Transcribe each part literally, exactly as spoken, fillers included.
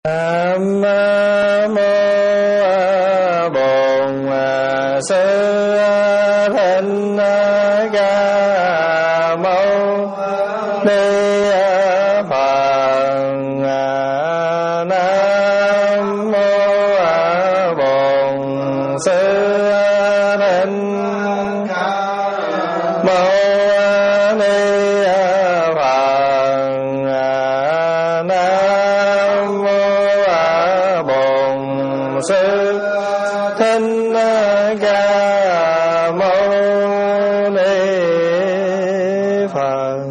Nam mô Bổn Sư Thích Ca Mâu Ni Phật. Nam mô Bổn Sư Thích Ca Mâu Ni Phật. Nam Sư Thích Ca Mâu Ni Phật.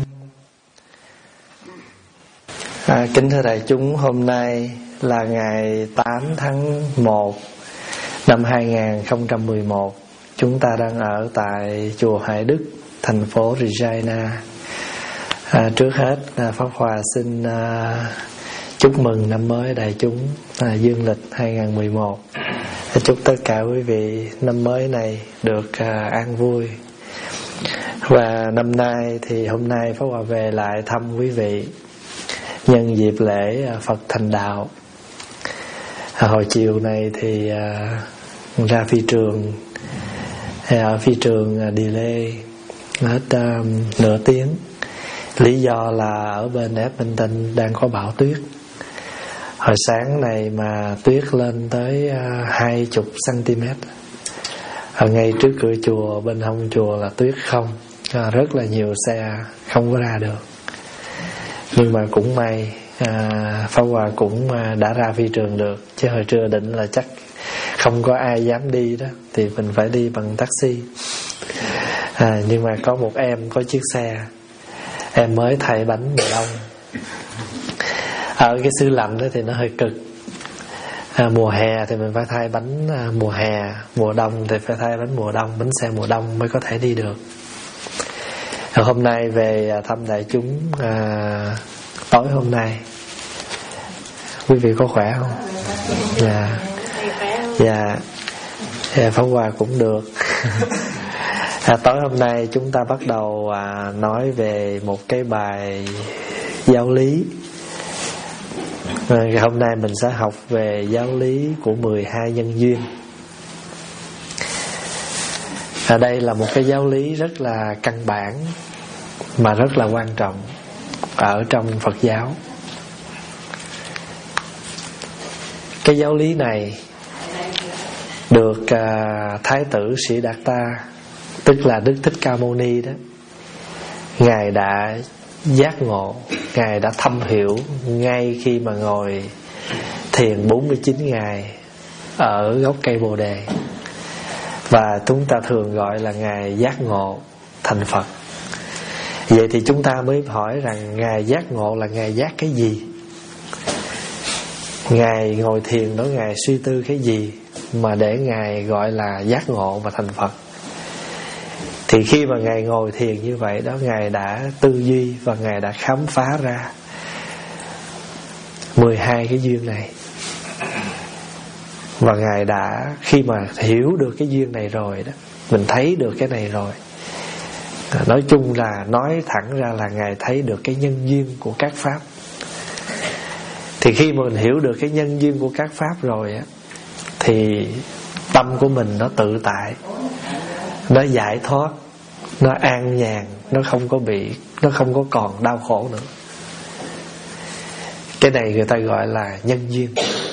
À, kính thưa đại chúng, hôm nay là ngày tám tháng một năm hai nghìn không trăm mười một. Chúng ta đang ở tại chùa Hải Đức, thành phố Regina. À, trước hết à, Pháp Hòa xin à, chúc mừng năm mới đại chúng à, dương lịch hai nghìn không trăm mười một. Chúc tất cả quý vị năm mới này được à, an vui. Và năm nay thì hôm nay Pháp Hòa về lại thăm quý vị nhân dịp lễ à, Phật Thành Đạo. À, hồi chiều này thì à, ra phi trường, ở phi trường à, delay hết à, nửa tiếng. Lý do là ở bên Edmonton đang có bão tuyết. Hồi sáng này mà tuyết lên tới hai chục cm. Ở ngay trước cửa chùa, bên hông chùa là tuyết không. À, rất là nhiều xe không có ra được. Nhưng mà cũng may à, Pháp Hòa cũng đã ra phi trường được. Chứ hồi trưa định là chắc không có ai dám đi đó, thì mình phải đi bằng taxi. À, nhưng mà có một em có chiếc xe. Em mới thay bánh mùa đông. Ở cái xứ lạnh đó thì nó hơi cực. à, Mùa hè thì mình phải thay bánh à, mùa hè. Mùa đông thì phải thay bánh mùa đông, bánh xe mùa đông mới có thể đi được. à, Hôm nay về à, thăm đại chúng à, tối hôm nay. Quý vị có khỏe không? Dạ. Dạ. Dạ, Pháp Hòa cũng được. À, tối hôm nay chúng ta bắt đầu à, nói về một cái bài giáo lý. À, hôm nay mình sẽ học về giáo lý của mười hai nhân duyên. À, đây là một cái giáo lý rất là căn bản mà rất là quan trọng ở trong Phật giáo. Cái giáo lý này được à, Thái tử Siddhartha, tức là Đức Thích Ca Mâu Ni đó, Ngài đã giác ngộ, Ngài đã thâm hiểu ngay khi mà ngồi thiền bốn mươi chín ngày ở gốc cây Bồ Đề. Và chúng ta thường gọi là Ngài giác ngộ thành Phật. Vậy thì chúng ta mới hỏi rằng Ngài giác ngộ là Ngài giác cái gì? Ngài ngồi thiền đó, Ngài suy tư cái gì mà để Ngài gọi là giác ngộ và thành Phật? Thì khi mà Ngài ngồi thiền như vậy đó, Ngài đã tư duy và Ngài đã khám phá ra mười hai cái duyên này. Và Ngài đã, khi mà hiểu được cái duyên này rồi đó, mình thấy được cái này rồi, nói chung là nói thẳng ra là Ngài thấy được cái nhân duyên của các pháp. Thì khi mà mình hiểu được cái nhân duyên của các pháp rồi á, thì tâm của mình nó tự tại, nó giải thoát, nó an nhàn, nó không có bị, nó không có còn đau khổ nữa. Cái này người ta gọi là nhân duyên.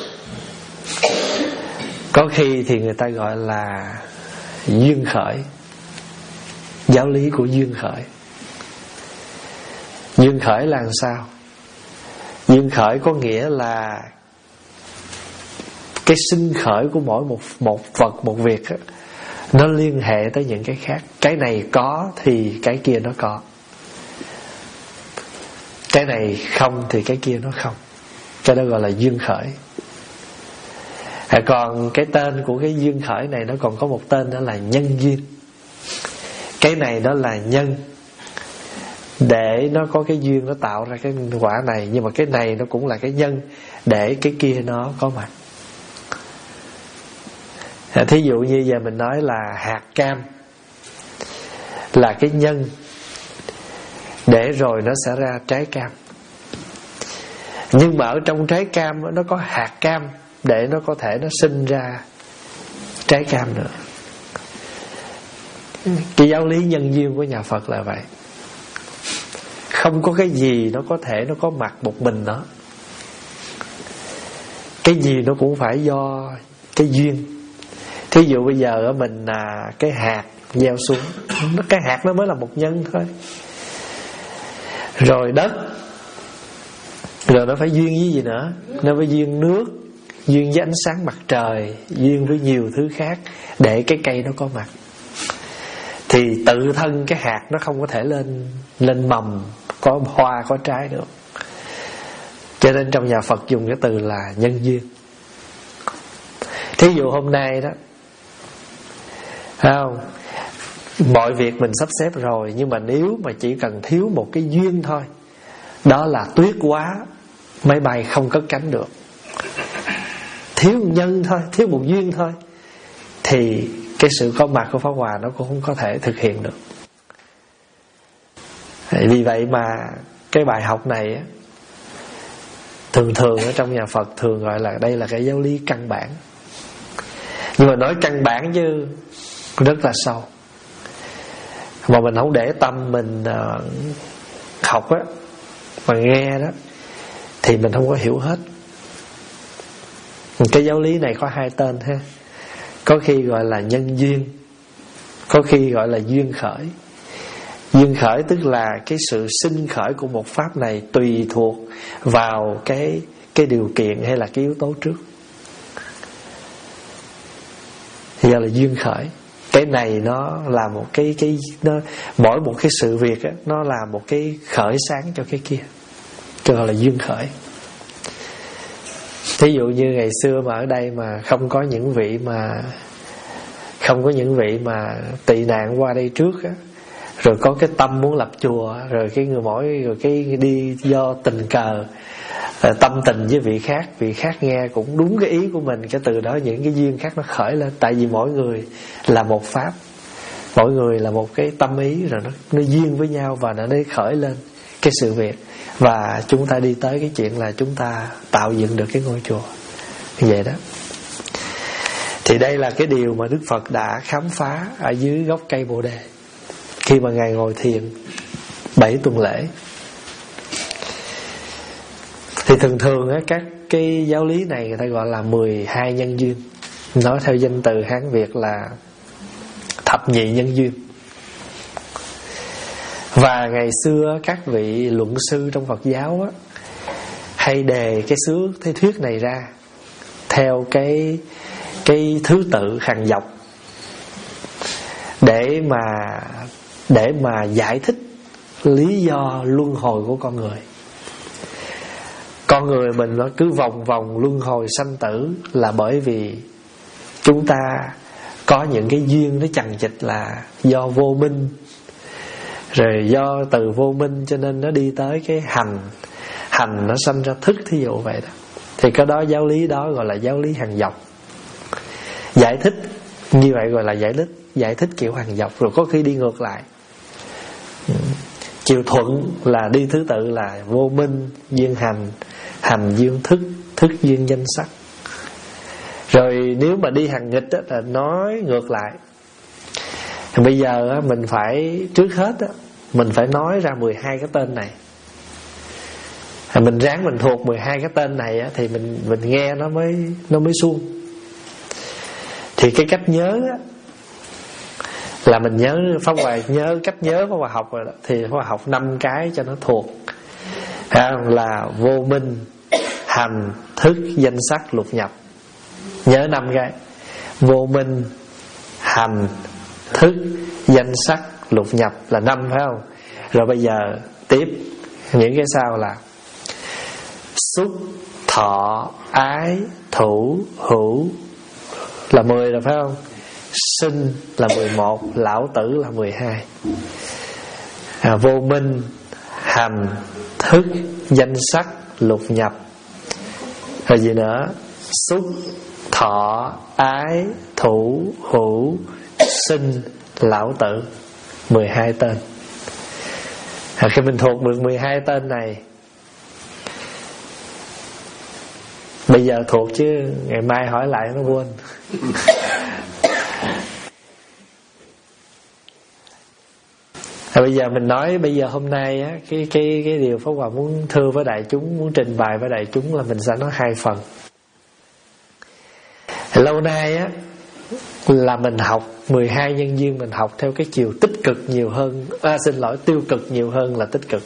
Có khi thì người ta gọi là duyên khởi, giáo lý của duyên khởi. Duyên khởi là làm sao? Duyên khởi có nghĩa là cái sinh khởi của mỗi một, một vật, một việc đó, nó liên hệ tới những cái khác. Cái này có thì cái kia nó có, cái này không thì cái kia nó không. Cái đó gọi là duyên khởi. à, Còn cái tên của cái duyên khởi này nó còn có một tên, đó là nhân duyên. Cái này đó là nhân, để nó có cái duyên, nó tạo ra cái quả này. Nhưng mà cái này nó cũng là cái nhân, để cái kia nó có mặt. à, Thí dụ như giờ mình nói là hạt cam là cái nhân, để rồi nó sẽ ra trái cam. Nhưng mà ở trong trái cam nó có hạt cam để nó có thể nó sinh ra trái cam nữa. Cái giáo lý nhân duyên của nhà Phật là vậy. Không có cái gì nó có thể nó có mặt một mình nó. Cái gì nó cũng phải do cái duyên. Thí dụ bây giờ mình là cái hạt gieo xuống, cái hạt nó mới là một nhân thôi. Rồi đất, rồi nó phải duyên với gì nữa? Nó phải duyên nước, duyên với ánh sáng mặt trời, duyên với nhiều thứ khác để cái cây nó có mặt. Thì tự thân cái hạt nó không có thể lên lên mầm, có hoa, có trái được. Cho nên trong nhà Phật dùng cái từ là nhân duyên. Thí dụ hôm nay đó, thấy không? Mọi việc mình sắp xếp rồi, nhưng mà nếu mà chỉ cần thiếu một cái duyên thôi, đó là tuyết quá, máy bay không cất cánh được. Thiếu nhân thôi, thiếu một duyên thôi, thì cái sự có mặt của Pháp Hòa nó cũng không có thể thực hiện được. Vì vậy mà cái bài học này á, thường thường ở trong nhà Phật thường gọi là đây là cái giáo lý căn bản. Nhưng mà nói căn bản chứ rất là sâu, mà mình không để tâm mình uh, học á, mà nghe đó, thì mình không có hiểu hết. Cái giáo lý này có hai tên ha. Có khi gọi là nhân duyên, có khi gọi là duyên khởi. Duyên khởi tức là cái sự sinh khởi của một pháp này tùy thuộc vào cái cái điều kiện hay là cái yếu tố trước. Thì gọi là duyên khởi. Cái này nó là một cái cái nó mỗi một cái sự việc á, nó là một cái khởi sáng cho cái kia, cho gọi là duyên khởi. Thí dụ như ngày xưa mà ở đây mà không có những vị mà không có những vị mà tị nạn qua đây trước á, rồi có cái tâm muốn lập chùa, rồi cái người mỗi rồi cái đi do tình cờ tâm tình với vị khác, vị khác nghe cũng đúng cái ý của mình, cái từ đó những cái duyên khác nó khởi lên. Tại vì mỗi người là một pháp, mỗi người là một cái tâm ý, rồi nó, nó duyên với nhau và nó khởi lên cái sự việc. Và chúng ta đi tới cái chuyện là chúng ta tạo dựng được cái ngôi chùa như vậy đó. Thì đây là cái điều mà Đức Phật đã khám phá ở dưới gốc cây Bồ Đề khi mà Ngài ngồi thiền bảy tuần lễ. Thì thường thường á, các cái giáo lý này người ta gọi là mười hai nhân duyên. Nói theo danh từ Hán Việt là thập nhị nhân duyên. Và ngày xưa các vị luận sư trong Phật giáo á, hay đề cái xứ cái thuyết này ra theo cái cái thứ tự hàng dọc để mà để mà giải thích lý do luân hồi của con người. Con người mình nó cứ vòng vòng luân hồi sanh tử là bởi vì chúng ta có những cái duyên nó chằng chịt là do vô minh, rồi do từ vô minh cho nên nó đi tới cái hành, hành nó sanh ra thức, thí dụ vậy đó. Thì cái đó giáo lý đó gọi là giáo lý hàng dọc. Giải thích như vậy gọi là giải thích, giải thích kiểu hàng dọc. Rồi có khi đi ngược lại, chiều thuận là đi thứ tự là vô minh duyên hành, hành duyên thức, thức duyên danh sắc. Rồi nếu mà đi hàng nghịch đó, là nói ngược lại. Bây giờ mình phải trước hết đó, mình phải nói ra mười hai cái tên này. Mình ráng mình thuộc mười hai cái tên này á, thì mình mình nghe nó mới nó mới suông. Thì cái cách nhớ á, là mình nhớ Pháp Hòa nhớ cách nhớ Pháp Hòa học rồi đó, thì Pháp Hòa học năm cái cho nó thuộc. À, là vô minh, hành, thức, danh sắc, lục nhập. Nhớ năm cái: vô minh, hành, thức, danh sắc, lục nhập là năm, phải không? Rồi bây giờ tiếp những cái sau là xúc, thọ, ái, thủ, hữu là mười rồi, phải không? Sinh là mười một, lão tử là mười hai. À, vô minh, hành, thức, danh sắc, lục nhập. Rồi gì nữa? Xúc, thọ, ái, thủ, hữu, sinh, lão tử, mười hai tên. À, khi mình thuộc được mười hai tên này Bây giờ thuộc chứ ngày mai hỏi lại nó quên. À, bây giờ mình nói bây giờ hôm nay á, cái cái cái điều Pháp Hòa muốn thưa với đại chúng, muốn trình bày với đại chúng là mình sẽ nói hai phần. Lâu nay á là mình học mười hai nhân duyên, mình học theo cái chiều tích cực nhiều hơn, à, xin lỗi tiêu cực nhiều hơn là tích cực.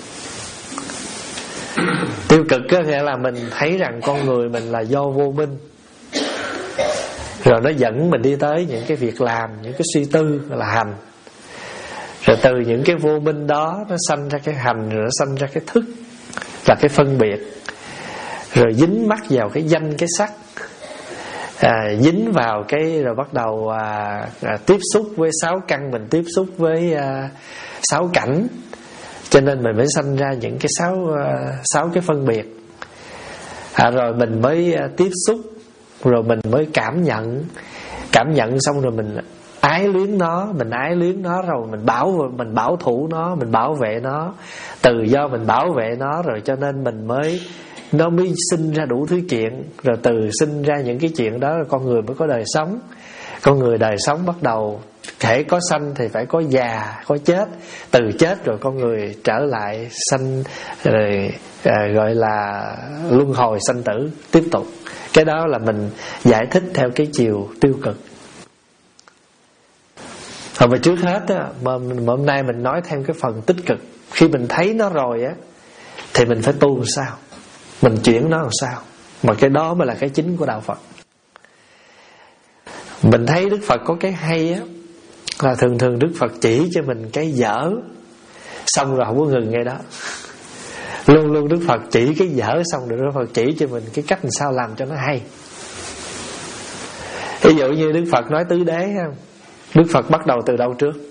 Tiêu cực có nghĩa là mình thấy rằng con người mình là do vô minh, rồi nó dẫn mình đi tới những cái việc làm, những cái suy tư là hành. Rồi từ những cái vô minh đó nó sanh ra cái hành, rồi nó sanh ra cái thức là cái phân biệt, rồi dính mắc vào cái danh cái sắc, à, dính vào cái rồi bắt đầu à, à, tiếp xúc với sáu căn, mình tiếp xúc với à, sáu cảnh, cho nên mình mới sanh ra những cái sáu à, sáu cái phân biệt, à, rồi mình mới à, tiếp xúc, rồi mình mới cảm nhận, cảm nhận xong rồi mình ái luyến nó, mình ái luyến nó, rồi mình bảo mình bảo thủ nó, mình bảo vệ nó. Từ do mình bảo vệ nó rồi cho nên mình mới nó mới sinh ra đủ thứ chuyện, rồi từ sinh ra những cái chuyện đó rồi con người mới có đời sống. Con người đời sống bắt đầu thể có sanh thì phải có già, có chết. Từ chết rồi con người trở lại sanh, rồi à, gọi là luân hồi sanh tử tiếp tục. Cái đó là mình giải thích theo cái chiều tiêu cực. Rồi mà trước hết á, mà, mà hôm nay mình nói thêm cái phần tích cực. Khi mình thấy nó rồi á thì mình phải tu làm sao, mình chuyển nó làm sao. Mà cái đó mới là cái chính của đạo Phật. Mình thấy Đức Phật có cái hay á, là thường thường Đức Phật chỉ cho mình cái dở, xong rồi không có ngừng ngay đó. Luôn luôn Đức Phật chỉ cái dở xong rồi Đức Phật chỉ cho mình cái cách làm sao làm cho nó hay. Ví dụ như Đức Phật nói tứ đế, Đức Phật bắt đầu từ đâu trước?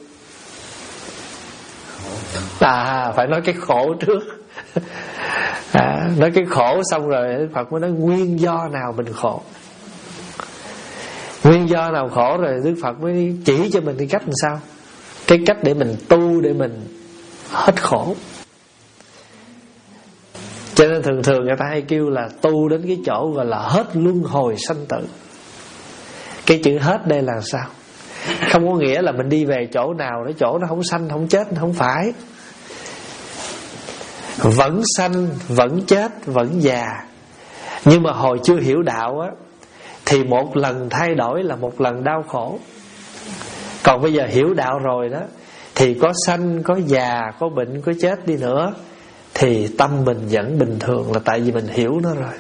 À, phải nói cái khổ trước. À, nói cái khổ xong rồi Đức Phật mới nói nguyên do nào mình khổ. Nguyên do nào khổ rồi Đức Phật mới chỉ cho mình cái cách làm sao, cái cách để mình tu để mình hết khổ. Cho nên thường thường người ta hay kêu là tu đến cái chỗ gọi là hết luân hồi sanh tử. Cái chữ hết đây là sao? Không có nghĩa là mình đi về chỗ nào đó chỗ nó không sanh không chết, không phải. Vẫn sanh, vẫn chết, vẫn già. Nhưng mà hồi chưa hiểu đạo á thì một lần thay đổi là một lần đau khổ. Còn bây giờ hiểu đạo rồi đó thì có sanh, có già, có bệnh, có chết đi nữa thì tâm mình vẫn bình thường, là tại vì mình hiểu nó rồi.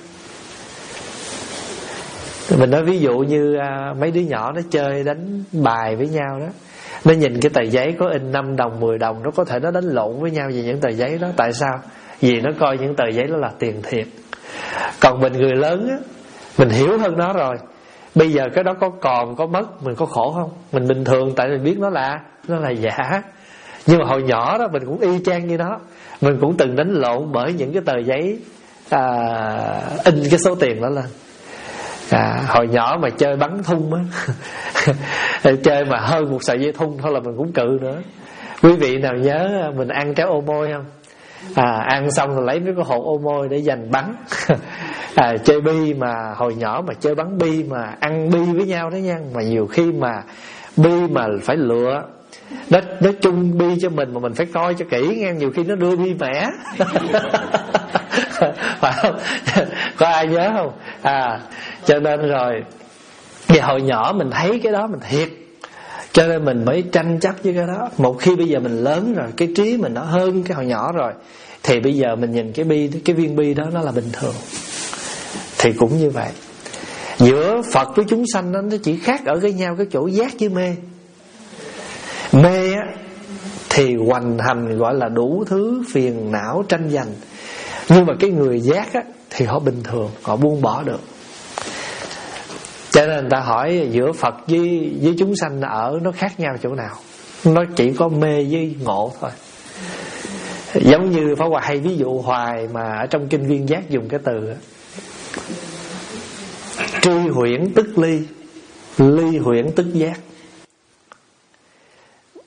Mình nói ví dụ như à, mấy đứa nhỏ nó chơi đánh bài với nhau đó, nó nhìn cái tờ giấy có in năm đồng, mười đồng, nó có thể nó đánh lộn với nhau về những tờ giấy đó. Tại sao? Vì nó coi những tờ giấy đó là tiền thiệt. Còn mình người lớn á, mình hiểu hơn nó rồi. Bây giờ cái đó có còn có mất, mình có khổ không? Mình bình thường, tại mình biết nó là Nó là giả. Nhưng mà hồi nhỏ đó mình cũng y chang như nó. Mình cũng từng đánh lộn bởi những cái tờ giấy à, in cái số tiền đó lên. À, hồi nhỏ mà chơi bắn thun á chơi mà hơn một sợi dây thun thôi là mình cũng cự nữa. Quý vị nào nhớ mình ăn trái ô môi không? À, ăn xong rồi lấy mấy cái hột ô môi để dành bắn. À, chơi bi mà hồi nhỏ mà chơi bắn bi mà ăn bi với nhau đó nha, mà nhiều khi mà bi mà phải lựa nó, nó chung bi cho mình mà mình phải coi cho kỹ nghe, nhiều khi nó đưa bi mẻ. Phải không? Có ai nhớ không? À, cho nên rồi vì hồi nhỏ mình thấy cái đó mình thiệt, cho nên mình mới tranh chấp với cái đó. Một khi bây giờ mình lớn rồi, cái trí mình nó hơn cái hồi nhỏ rồi, thì bây giờ mình nhìn cái bi, cái viên bi đó nó là bình thường. Thì cũng như vậy, giữa Phật với chúng sanh đó, nó chỉ khác ở cái nhau cái chỗ giác với mê. Mê á thì hoành hành gọi là đủ thứ phiền não tranh giành. Nhưng mà cái người giác á thì họ bình thường, họ buông bỏ được. Cho nên người ta hỏi giữa Phật với, với chúng sanh ở nó khác nhau chỗ nào? Nó chỉ có mê với ngộ thôi. Giống như Pháp Hòa hay ví dụ hoài mà ở trong kinh Viên Giác dùng cái từ đó. Tri huyễn tức ly, ly huyễn tức giác.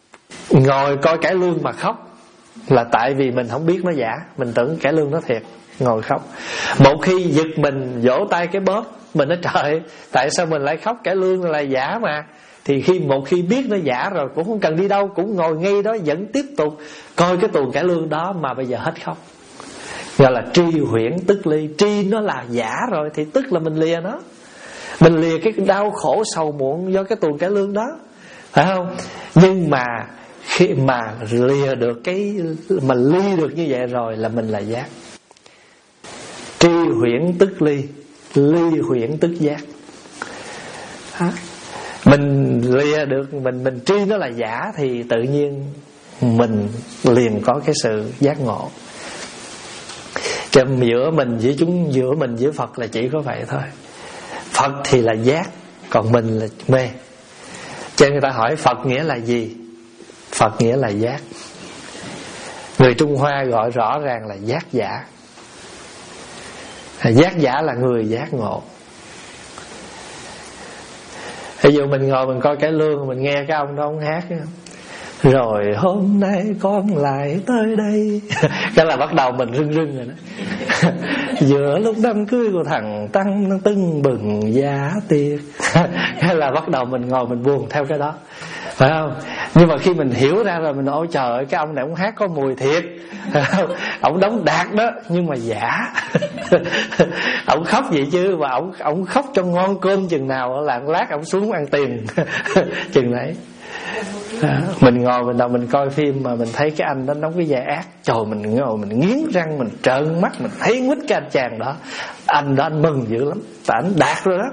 Ngồi coi cải lương mà khóc là tại vì mình không biết nó giả, mình tưởng cải lương nó thiệt. ngồi khóc. Một khi giật mình vỗ tay cái bóp, mình nói trời, tại sao mình lại khóc, cải lương là giả mà. Thì khi một khi biết nó giả rồi cũng không cần đi đâu, cũng ngồi ngay đó vẫn tiếp tục coi cái tuồng cải lương đó mà bây giờ hết khóc. Gọi là tri huyễn tức ly. Tri nó là giả rồi thì tức là mình lìa nó. Mình lìa cái đau khổ sầu muộn do cái tuồng cải lương đó, phải không? Nhưng mà khi mà lìa được cái, mà ly được như vậy rồi là mình là giác. Tri huyễn tức ly, ly huyễn tức giác. Hả? Mình lìa được, mình mình tri nó là giả thì tự nhiên mình liền có cái sự giác ngộ. Cho giữa mình với chúng, giữa mình với Phật là chỉ có vậy thôi. Phật thì là giác, còn mình là mê. Cho nên người ta hỏi Phật nghĩa là gì? Phật nghĩa là giác. Người Trung Hoa gọi rõ ràng là giác giả. Giác giả là người giác ngộ. Ví dụ mình ngồi mình coi cải lương, mình nghe cái ông đó ông hát đó. Rồi hôm nay con lại tới đây. Cái là bắt đầu mình rưng rưng rồi đó. Giữa lúc đám cưới của thằng Tăng nó tưng bừng giá tiệc. Cái là bắt đầu mình ngồi mình buồn theo cái đó, phải không? Nhưng mà khi mình hiểu ra rồi mình ôi trời ơi, cái ông này ông hát có mùi thiệt. Ông đóng đạt đó nhưng mà giả. Ông khóc vậy chứ, mà ông ông khóc cho ngon cơm chừng nào là lát ông xuống ăn tiền chừng đấy. À, mình ngồi mình đầu mình coi phim mà mình thấy cái anh đó đóng cái vai ác, trời mình ngồi mình nghiến răng, mình trợn mắt, mình thấy nguyết cái anh chàng đó. Anh đó anh mừng dữ lắm, tại anh đạt rồi đó.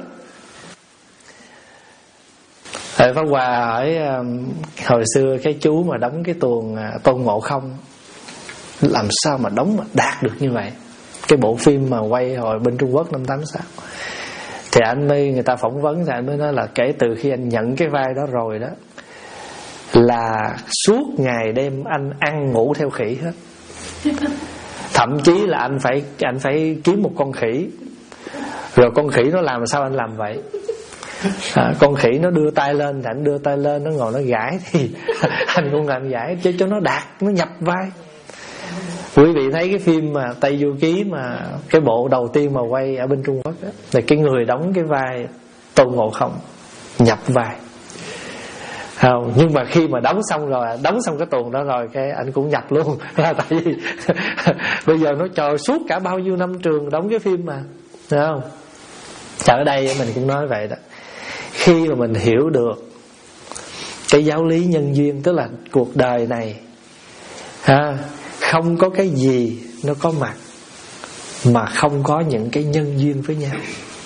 Thầy Pháp Hòa hỏi hồi xưa cái chú mà đóng cái tuồng Tôn Ngộ Không làm sao mà đóng mà đạt được như vậy, cái bộ phim mà quay hồi bên Trung Quốc năm tám sáu. Thì anh mới, người ta phỏng vấn thì anh mới nói là kể từ khi anh nhận cái vai đó rồi đó là suốt ngày đêm anh ăn ngủ theo khỉ hết. Thậm chí là anh phải anh phải kiếm một con khỉ, rồi con khỉ nó làm sao anh làm vậy. À, con khỉ nó đưa tay lên thì anh đưa tay lên, nó ngồi nó gãi thì anh cũng làm gãi cho cho nó đạt, nó nhập vai. Quý vị thấy cái phim mà Tây Du Ký mà cái bộ đầu tiên mà quay ở bên Trung Quốc đó, là cái người đóng cái vai Tôn Ngộ Không nhập vai. Không, nhưng mà khi mà đóng xong rồi, đóng xong cái tuồng đó rồi cái anh cũng nhập luôn. Là tại vì bây giờ nó chờ suốt cả bao nhiêu năm trường đóng cái phim mà, thấy không? Ở đây mình cũng nói vậy đó. Khi mà mình hiểu được cái giáo lý nhân duyên, tức là cuộc đời này ha, không có cái gì nó có mặt mà không có những cái nhân duyên với nhau.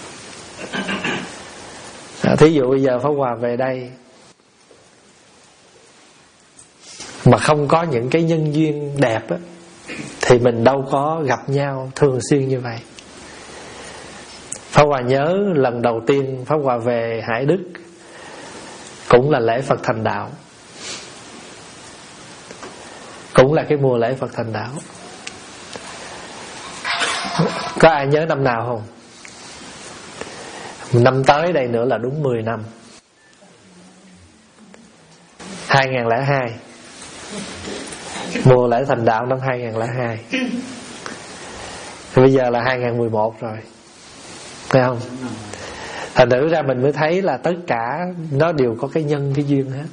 À, thí dụ bây giờ Pháp Hòa về đây mà không có những cái nhân duyên đẹp á, thì mình đâu có gặp nhau thường xuyên như vậy. Pháp Hòa nhớ lần đầu tiên Pháp Hòa về Hải Đức cũng là lễ Phật thành đạo, cũng là cái mùa lễ Phật thành đạo. Có ai nhớ năm nào không? Năm tới đây nữa là đúng mười năm, hai nghìn lẻ hai. Mùa lễ thành đạo năm hai nghìn lẻ hai. Bây giờ là hai nghìn mười một rồi, thấy không? Thành thử ra mình mới thấy là tất cả nó đều có cái nhân cái duyên hết.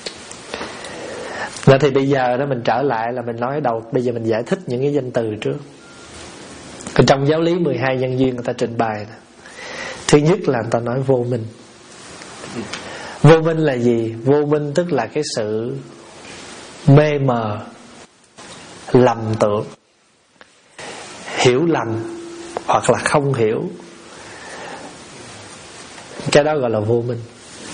Nên thì bây giờ đó mình trở lại là mình nói đầu, bây giờ mình giải thích những cái danh từ trước. Trong giáo lý mười hai nhân duyên người ta trình bày nè. Thứ nhất là người ta nói vô minh. Vô minh là gì? Vô minh tức là cái sự mê mờ, lầm tưởng, hiểu lầm hoặc là không hiểu. Cái đó gọi là vô minh.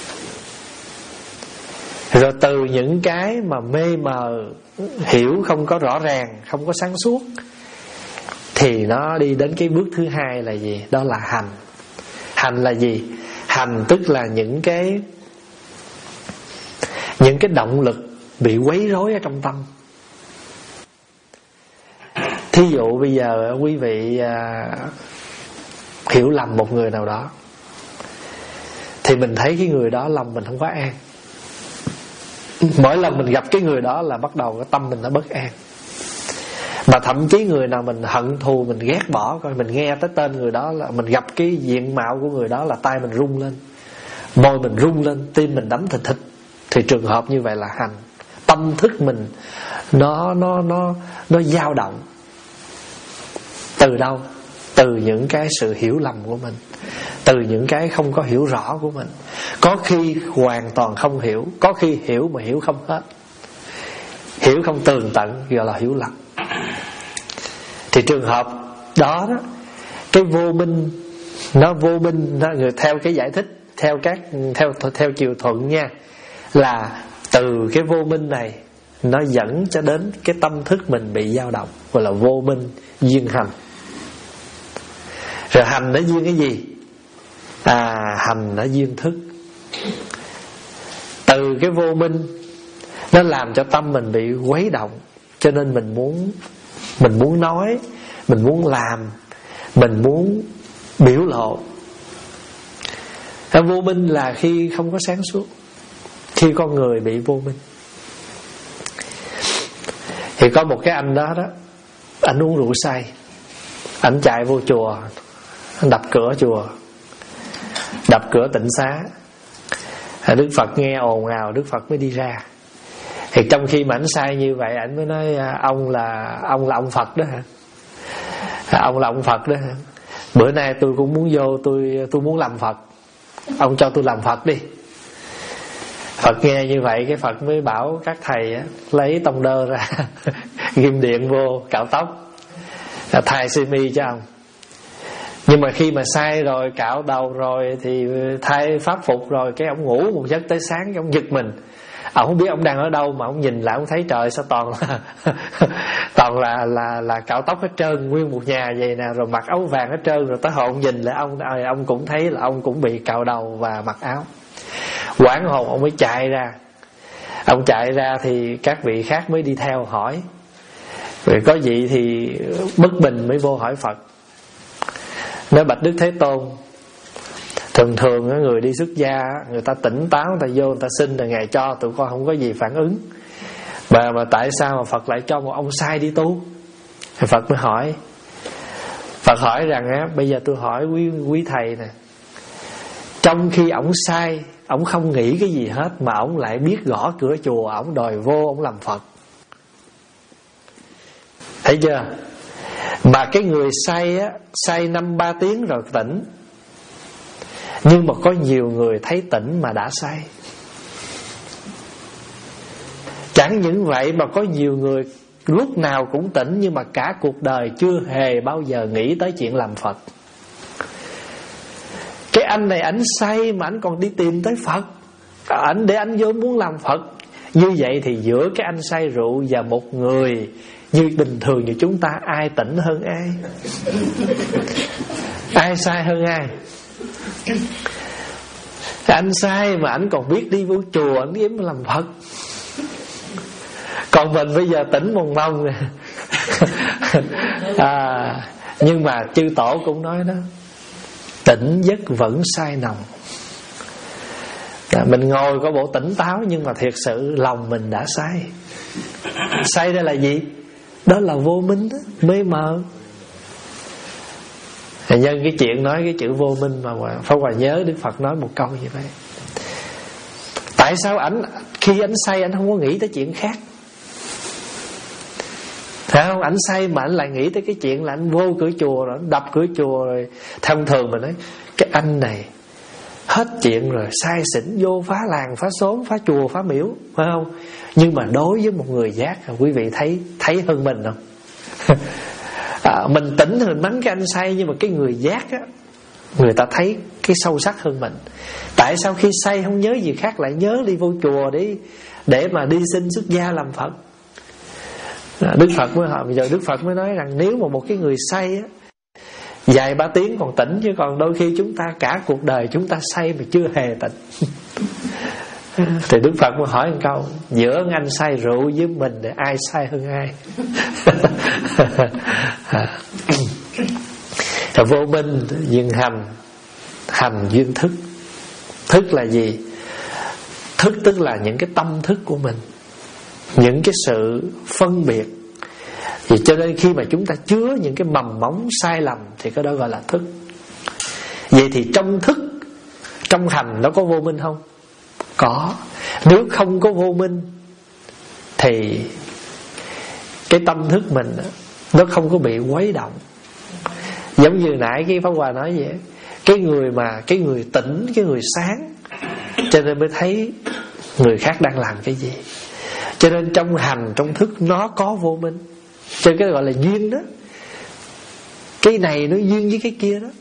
Rồi từ những cái mà mê mờ, hiểu không có rõ ràng, không có sáng suốt, thì nó đi đến cái bước thứ hai là gì? Đó là hành. Hành là gì? Hành tức là những cái Những cái động lực bị quấy rối ở trong tâm. Thí dụ bây giờ quý vị à, hiểu lầm một người nào đó, thì mình thấy cái người đó lòng mình không có an. Mỗi lần mình gặp cái người đó là bắt đầu cái tâm mình nó bất an. Mà thậm chí người nào mình hận thù, mình ghét bỏ, coi mình nghe tới tên người đó, là mình gặp cái diện mạo của người đó là tay mình rung lên, môi mình rung lên, tim mình đấm thịt thịt. Thì trường hợp như vậy là hành. Tâm thức mình nó nó nó nó dao động. Từ đâu? Từ những cái sự hiểu lầm của mình, từ những cái không có hiểu rõ của mình. Có khi hoàn toàn không hiểu, có khi hiểu mà hiểu không hết, hiểu không tường tận, gọi là hiểu lầm. Thì trường hợp đó đó, cái vô minh, nó vô minh nó, người theo cái giải thích, theo các theo theo chiều thuận nha, là từ cái vô minh này nó dẫn cho đến cái tâm thức mình bị dao động, gọi là vô minh duyên hành. Rồi hành nó duyên cái gì? À, hành nó duyên thức. Từ cái vô minh nó làm cho tâm mình bị quấy động, cho nên mình muốn mình muốn nói, mình muốn làm, mình muốn biểu lộ. Vô minh là khi không có sáng suốt, khi con người bị vô minh. Thì có một cái anh đó đó, anh uống rượu say, anh chạy vô chùa, anh đập cửa chùa, đập cửa tịnh xá. Đức Phật nghe ồn ào, Đức Phật mới đi ra. Thì trong khi mà ảnh say như vậy, ảnh mới nói ông là ông là ông Phật đó hả? Ông là ông Phật đó hả? Bữa nay tôi cũng muốn vô, tôi tôi muốn làm Phật, ông cho tôi làm Phật đi. Phật nghe như vậy, cái Phật mới bảo các thầy á, lấy tông đơ ra ghim điện vô cạo tóc, thay sơ mi cho ông. Nhưng mà khi mà say rồi, cạo đầu rồi, thì thay pháp phục rồi, cái ông ngủ một giấc tới sáng, cái ông giật mình. Ông không biết ông đang ở đâu, mà ông nhìn lại ông thấy trời sao toàn là toàn là là là cạo tóc hết trơn, nguyên một nhà vậy nè, rồi mặc áo vàng hết trơn. Rồi tới hồi ông nhìn lại ông, ông cũng thấy là ông cũng bị cạo đầu và mặc áo. Hoảng hồn, ông mới chạy ra. Ông chạy ra thì các vị khác mới đi theo hỏi. Rồi có vị thì bất bình mới vô hỏi Phật, nói bạch Đức Thế Tôn, thường thường người đi xuất gia, người ta tỉnh táo, người ta vô, người ta xin rồi Ngài cho, tụi con không có gì phản ứng, mà mà tại sao mà Phật lại cho một ông sai đi tu? Thì Phật mới hỏi, Phật hỏi rằng á, bây giờ tôi hỏi quý quý thầy nè, trong khi ổng sai, ổng không nghĩ cái gì hết, mà ổng lại biết gõ cửa chùa, ổng đòi vô, ổng làm Phật. Thấy chưa? Mà cái người say á, say năm ba tiếng rồi tỉnh. Nhưng mà có nhiều người thấy tỉnh mà đã say. Chẳng những vậy mà có nhiều người lúc nào cũng tỉnh, nhưng mà cả cuộc đời chưa hề bao giờ nghĩ tới chuyện làm Phật. Cái anh này ảnh say mà ảnh còn đi tìm tới Phật, ảnh để ảnh vô muốn làm Phật. Như vậy thì giữa cái anh say rượu và một người như bình thường như chúng ta, ai tỉnh hơn ai? Ai sai hơn ai? Anh sai mà ảnh còn biết đi vô chùa, ảnh kiếm làm Phật. Còn mình bây giờ tỉnh mồng mông à, nhưng mà chư tổ cũng nói đó, tỉnh giấc vẫn sai nồng. À, mình ngồi có bộ tỉnh táo, nhưng mà thiệt sự lòng mình đã say. Say đây là gì? Đó là vô minh đó, mê mờ. Nhân cái chuyện nói cái chữ vô minh mà Pháp Hòa nhớ Đức Phật nói một câu như vậy. Tại sao ảnh khi ảnh say ảnh không có nghĩ tới chuyện khác? Thấy không? Ảnh say mà ảnh lại nghĩ tới cái chuyện là ảnh vô cửa chùa rồi, đập cửa chùa rồi. Thông thường mình nói cái anh này hết chuyện rồi, sai xỉn vô phá làng, phá xóm, phá chùa, phá miếu, phải không? Nhưng mà đối với một người giác, quý vị thấy thấy hơn mình không? À, mình tỉnh thì mình mắng cái anh say, nhưng mà cái người giác á, người ta thấy cái sâu sắc hơn mình. Tại sao khi say không nhớ gì khác, lại nhớ đi vô chùa để để mà đi xin xuất gia làm Phật? À, Đức Phật mới hỏi, bây giờ Đức Phật mới nói rằng nếu mà một cái người say á, vài ba tiếng còn tỉnh, chứ còn đôi khi chúng ta cả cuộc đời chúng ta say mà chưa hề tỉnh. Thì Đức Phật mới hỏi một câu, giữa anh say rượu với mình thì ai say hơn ai? Vô minh duyên hành, hành duyên thức. Thức là gì? Thức tức là những cái tâm thức của mình, những cái sự phân biệt, Thì cho nên khi mà chúng ta chứa những cái mầm móng sai lầm thì cái đó gọi là thức. Vậy thì trong thức, trong hành nó có vô minh không? Có. Nếu không có vô minh thì cái tâm thức mình nó không có bị quấy động. Giống như nãy cái Pháp Hòa nói vậy, cái người mà cái người tỉnh, cái người sáng, cho nên mới thấy người khác đang làm cái gì. Cho nên trong hành, trong thức nó có vô minh. Cho nên cái gọi là duyên đó. Cái này nó duyên với cái kia đó.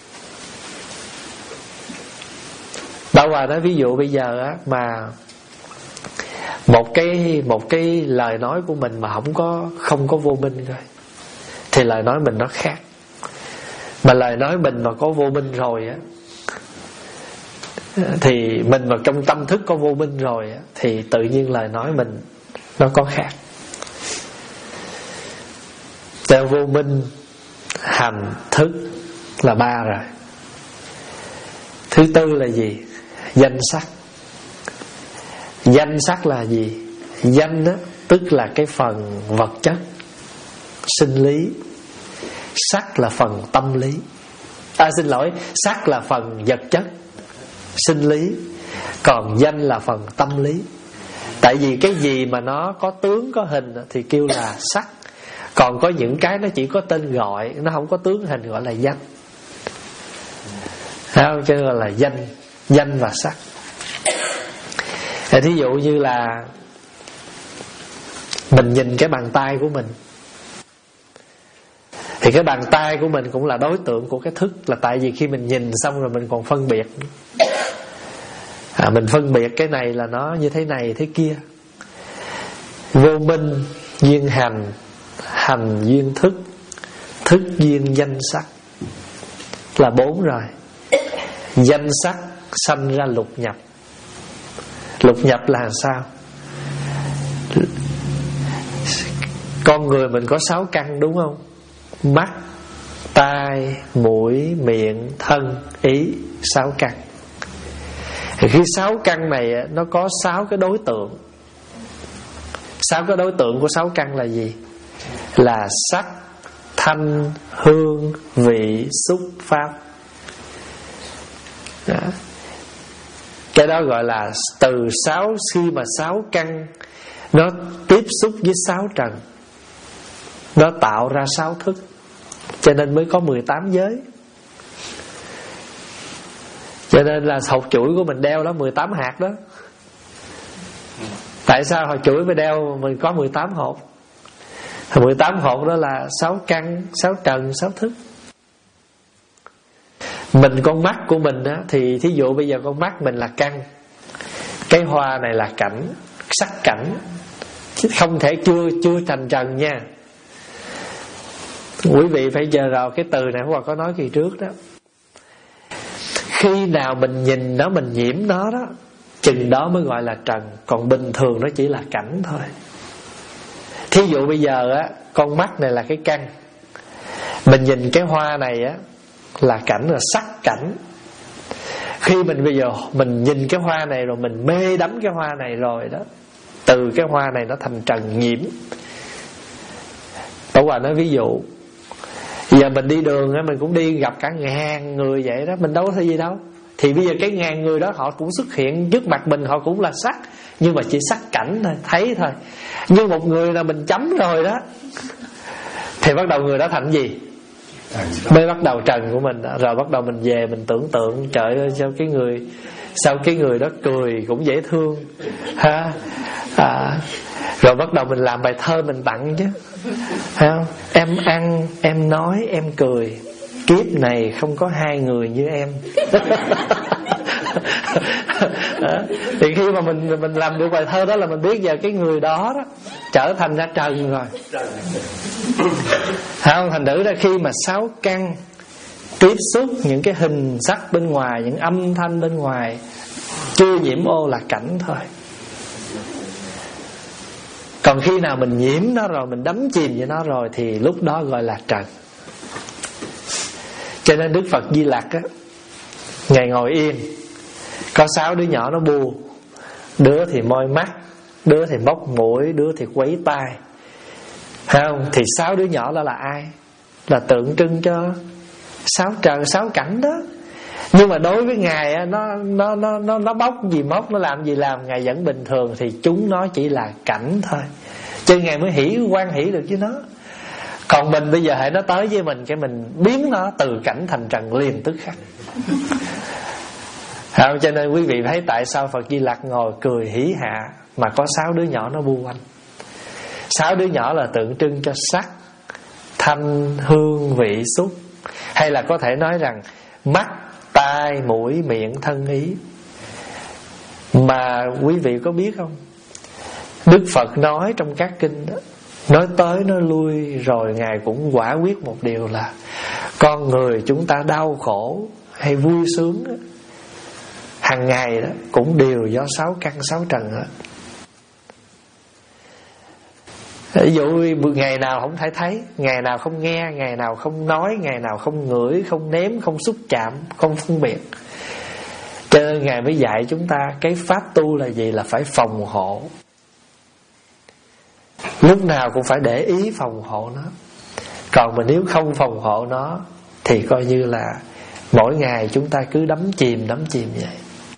Đạo Hòa nói ví dụ bây giờ á, mà một cái một cái lời nói của mình mà không có không có vô minh rồi thì lời nói mình nó khác. Mà lời nói mình mà có vô minh rồi á, thì mình mà trong tâm thức có vô minh rồi á, thì tự nhiên lời nói mình nó có khác. Theo vô minh, hành, thức là ba rồi. Thứ tư là gì? Danh sắc. Danh sắc là gì? Danh đó, tức là cái phần vật chất, sinh lý. Sắc là phần tâm lý. À xin lỗi, sắc là phần vật chất, sinh lý. Còn danh là phần tâm lý. Tại vì cái gì mà nó có tướng, có hình thì kêu là sắc. Còn có những cái nó chỉ có tên gọi, nó không có tướng hình, gọi là danh. Không, chứ gọi là danh. Danh và sắc. Thí dụ như là mình nhìn cái bàn tay của mình, thì cái bàn tay của mình cũng là đối tượng của cái thức. Là tại vì khi mình nhìn xong rồi mình còn phân biệt, à, mình phân biệt cái này là nó như thế này thế kia. Vô minh duyên hành, hành duyên thức, thức duyên danh sắc, là bốn rồi. Danh sắc sanh ra lục nhập. Lục nhập là sao? Con người mình có sáu căn đúng không? Mắt, tai, mũi, miệng, thân, ý. Sáu căn. Thì khi sáu căn này nó có sáu cái đối tượng. Sáu cái đối tượng của sáu căn là gì? Là sắc, thanh, hương, vị, xúc, pháp. Đó. Cái đó gọi là từ sáu, khi mà sáu căn nó tiếp xúc với sáu trần, nó tạo ra sáu thức. Cho nên mới có mười tám giới. Cho nên là hột chuỗi của mình đeo đó mười tám hạt đó. Tại sao hột chuỗi mình đeo mình có mười tám hột? mười tám hột đó là sáu căn, sáu trần, sáu thức. Mình con mắt của mình á, thì thí dụ bây giờ con mắt mình là căn, cái hoa này là cảnh, sắc cảnh, chứ không thể chưa chưa thành trần nha. Quý vị phải chờ rồi cái từ này Hòa có nói kỳ trước đó. Khi nào mình nhìn nó, mình nhiễm nó đó, chừng đó mới gọi là trần. Còn bình thường nó chỉ là cảnh thôi. Thí dụ bây giờ á, con mắt này là cái căn, mình nhìn cái hoa này á là cảnh, là sắc cảnh. Khi mình bây giờ mình nhìn cái hoa này rồi mình mê đắm cái hoa này rồi đó, từ cái hoa này nó thành trần nhiễm. Bảo Hòa nói ví dụ, giờ mình đi đường á, mình cũng đi gặp cả ngàn người vậy đó, mình đâu có thấy gì đâu. Thì bây giờ cái ngàn người đó họ cũng xuất hiện trước mặt mình, họ cũng là sắc, nhưng mà chỉ sắc cảnh thôi, thấy thôi. Nhưng một người là mình chấm rồi đó, thì bắt đầu người đó thành gì? Mới bắt đầu trần của mình đó. Rồi bắt đầu mình về mình tưởng tượng, trời ơi sao cái người, sao cái người đó cười cũng dễ thương ha. À, rồi bắt đầu mình làm bài thơ mình tặng chứ, thấy không? Em ăn, em nói, em cười, kiếp này không có hai người như em. Thì khi mà mình mình làm được bài thơ đó là mình biết giờ cái người đó đó trở thành ra trần rồi. Không, thành thử ra khi mà sáu căn tiếp xúc những cái hình sắc bên ngoài, những âm thanh bên ngoài, chưa nhiễm ô là cảnh thôi. Còn khi nào mình nhiễm nó rồi, mình đắm chìm với nó rồi, thì lúc đó gọi là trần. Cho nên Đức Phật Di Lặc á, Ngài ngồi yên, có sáu đứa nhỏ nó bu, đứa thì môi mắt, đứa thì móc mũi, đứa thì quấy tai. không? Thì sáu đứa nhỏ đó là ai? Là tượng trưng cho sáu trời, sáu cảnh đó. Nhưng mà đối với Ngài á, nó nó nó nó nó bóc gì móc, nó làm gì làm, Ngài vẫn bình thường, thì chúng nó chỉ là cảnh thôi. Cho Ngài mới hỷ quan hỷ được với nó. Còn mình bây giờ hãy nó tới với mình, cái mình biến nó từ cảnh thành trần liền tức khắc. Không, cho nên quý vị thấy tại sao Phật Di Lặc ngồi cười hỷ hạ mà có sáu đứa nhỏ nó bu quanh. Sáu đứa nhỏ là tượng trưng cho sắc, thanh, hương, vị, xúc. Hay là có thể nói rằng mắt, tai, mũi, miệng, thân, ý. Mà quý vị có biết không, Đức Phật nói trong các kinh đó, nói tới nói lui rồi Ngài cũng quả quyết một điều là con người chúng ta đau khổ hay vui sướng đó, hàng ngày đó cũng đều do sáu căn sáu trần hết. Ví dụ ngày nào không thể thấy, ngày nào không nghe, ngày nào không nói, ngày nào không ngửi, không nếm, không xúc chạm, không phân biệt. Cho nên Ngài mới dạy chúng ta cái pháp tu là gì? Là phải phòng hộ. Lúc nào cũng phải để ý phòng hộ nó. Còn mà nếu không phòng hộ nó thì coi như là mỗi ngày chúng ta cứ đắm chìm đắm chìm vậy.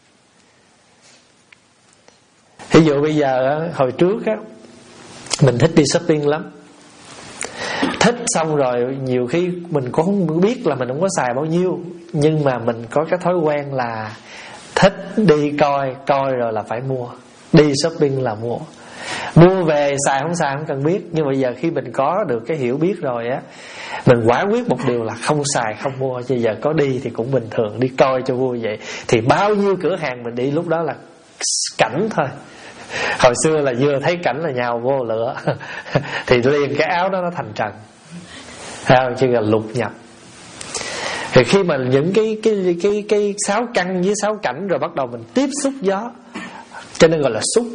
Ví dụ bây giờ hồi trước á, mình thích đi shopping lắm. Thích xong rồi nhiều khi mình cũng không biết là mình không có xài bao nhiêu, nhưng mà mình có cái thói quen là thích đi coi, coi rồi là phải mua. Đi shopping là mua. Mua về xài không xài không cần biết. Nhưng bây giờ khi mình có được cái hiểu biết rồi á, mình quả quyết một điều là không xài không mua. Bây giờ có đi thì cũng bình thường, đi coi cho vui vậy. Thì bao nhiêu cửa hàng mình đi lúc đó là cảnh thôi. Hồi xưa là vừa thấy cảnh là nhào vô lửa thì liền cái áo đó nó thành trần, không, chỉ là lục nhập. Thì khi mà những cái cái cái cái sáu căn với sáu cảnh rồi bắt đầu mình tiếp xúc gió, cho nên gọi là xúc.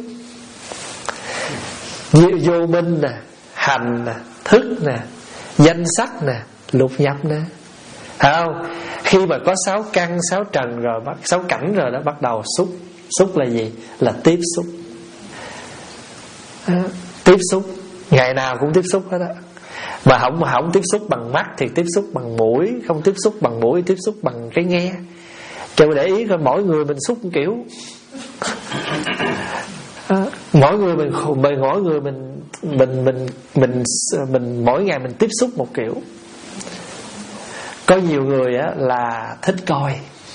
Vô minh nè, hành nè, thức nè, danh sắc nè, lục nhập nè, phải không? Khi mà có sáu căn sáu trần rồi, bắt sáu cảnh rồi đó, bắt đầu xúc. Xúc là gì? Là tiếp xúc. À, tiếp xúc ngày nào cũng tiếp xúc hết á. Mà không mà không tiếp xúc bằng mắt thì tiếp xúc bằng mũi, không tiếp xúc bằng mũi tiếp xúc bằng cái nghe. Cho để ý coi mỗi người mình xúc một kiểu. À, mỗi người mình mỗi người mình mình mình mình mình mỗi ngày mình tiếp xúc một kiểu. Có nhiều người á là thích coi,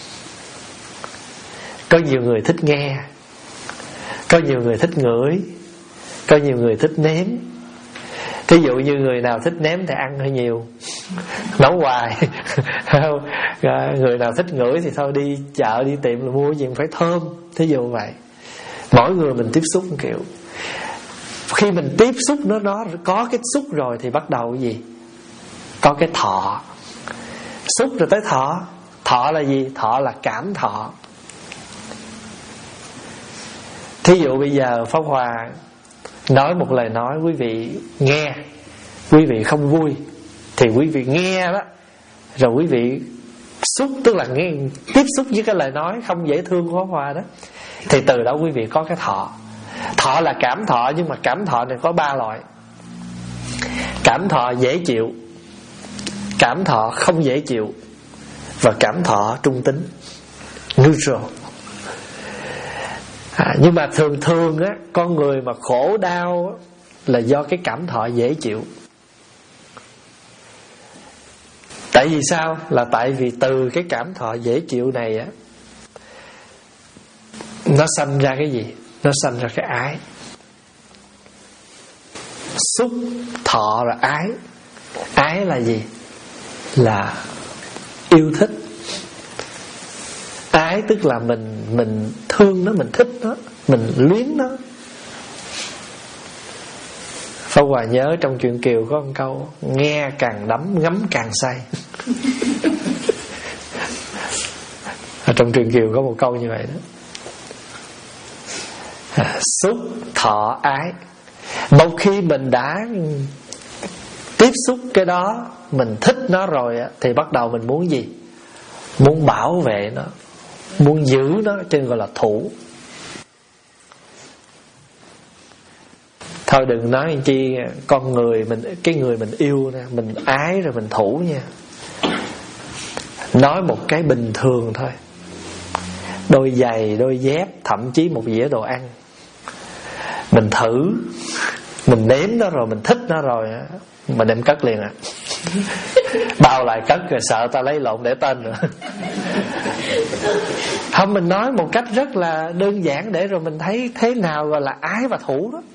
có nhiều người thích nghe, có nhiều người thích ngửi, có nhiều người thích nếm. Thí dụ như người nào thích nếm thì ăn hơi nhiều, nấu hoài. Người nào thích ngửi thì thôi đi chợ đi tiệm là mua gì phải thơm. Thí dụ vậy. Mỗi người mình tiếp xúc một kiểu. Khi mình tiếp xúc nó nó có cái xúc rồi thì bắt đầu cái gì? Có cái thọ. Xúc rồi tới thọ. Thọ là gì? Thọ là cảm thọ. Thí dụ bây giờ Pháp Hòa nói một lời nói, quý vị nghe, quý vị không vui thì quý vị nghe đó, rồi quý vị xúc, tức là nghe, tiếp xúc với cái lời nói không dễ thương của Pháp Hòa đó, thì từ đó quý vị có cái thọ. Thọ là cảm thọ, nhưng mà cảm thọ này có ba loại. Cảm thọ dễ chịu, cảm thọ không dễ chịu, và cảm thọ trung tính, neutral. À, nhưng mà thường thường á, con người mà khổ đau á, là do cái cảm thọ dễ chịu. Tại vì sao? Là tại vì từ cái cảm thọ dễ chịu này á, nó sanh ra cái gì? Nó sanh ra cái ái. Xúc, thọ là ái. Ái là gì? Là yêu thích. Ái tức là mình mình thương nó, mình thích nó, mình luyến nó. Pháp Hòa nhớ trong truyện Kiều có một câu: nghe càng đắm, ngắm càng say. Ở trong truyện Kiều có một câu như vậy đó. À, xúc, thọ, ái. Một khi mình đã tiếp xúc cái đó, mình thích nó rồi á, thì bắt đầu mình muốn gì? Muốn bảo vệ nó, muốn giữ nó, cho nên gọi là thủ. Thôi đừng nói chi con người mình, cái người mình yêu nè, mình ái rồi mình thủ nha. Nói một cái bình thường thôi, đôi giày, đôi dép, thậm chí một dĩa đồ ăn, mình thử, mình nếm nó rồi, mình thích nó rồi, mình đem cất liền à. Bao lại cất rồi sợ ta lấy lộn để tên nữa. Không, mình nói một cách rất là đơn giản để rồi mình thấy thế nào gọi là ái và thủ đó.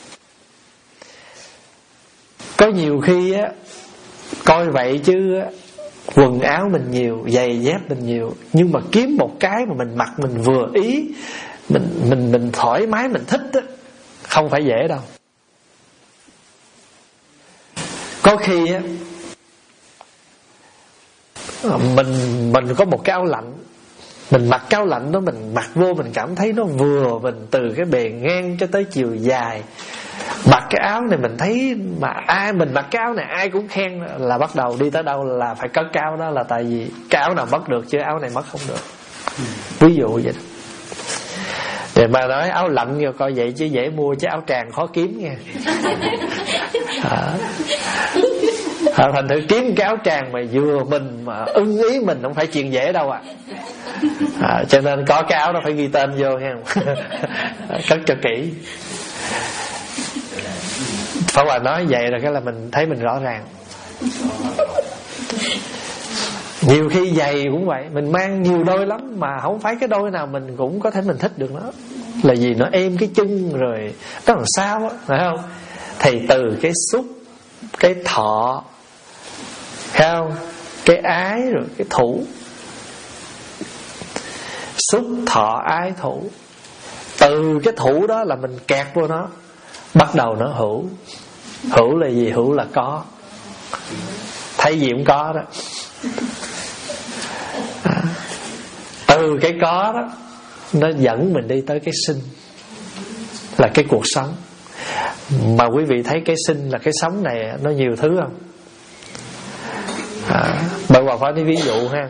Có nhiều khi á, coi vậy chứ á, quần áo mình nhiều, giày dép mình nhiều, nhưng mà kiếm một cái mà mình mặc mình vừa ý, mình mình mình thoải mái, mình thích á, không phải dễ đâu. Có khi á, mình mình có một cái áo lạnh, mình mặc cái áo lạnh đó, mình mặc vô mình cảm thấy nó vừa mình, từ cái bề ngang cho tới chiều dài. Mặc cái áo này mình thấy mà ai mình mặc cái áo này ai cũng khen, là bắt đầu đi tới đâu là phải cất cái áo đó, là tại vì cái áo nào mất được chứ áo này mất không được. Ví dụ vậy đó. Để mà nói áo lạnh rồi coi vậy chứ dễ mua, chứ áo tràng khó kiếm nha. À, à, thành thử kiếm cái áo tràng mà vừa mình mà ưng ý mình không phải chuyện dễ đâu à. À, cho nên có cái áo đó phải ghi tên vô ha. Cất cho kỹ. Pháp Hòa nói vậy rồi cái là mình thấy mình rõ ràng. Nhiều khi giày cũng vậy, mình mang nhiều đôi lắm mà không phải cái đôi nào mình cũng có thể mình thích được nó. Là vì nó êm cái chân rồi nó làm sao á, phải không? Thì từ cái xúc, cái thọ, phải không? Cái ái rồi cái thủ. Xúc, thọ, ái, thủ. Từ cái thủ đó là mình kẹt vô nó, bắt đầu nó hữu. Hữu là gì? Hữu là có. Thấy gì cũng có đó. À, từ cái có đó nó dẫn mình đi tới cái sinh, là cái cuộc sống. Mà quý vị thấy cái sinh là cái sống này nó nhiều thứ không? À, bởi Hòa phải đi ví dụ ha.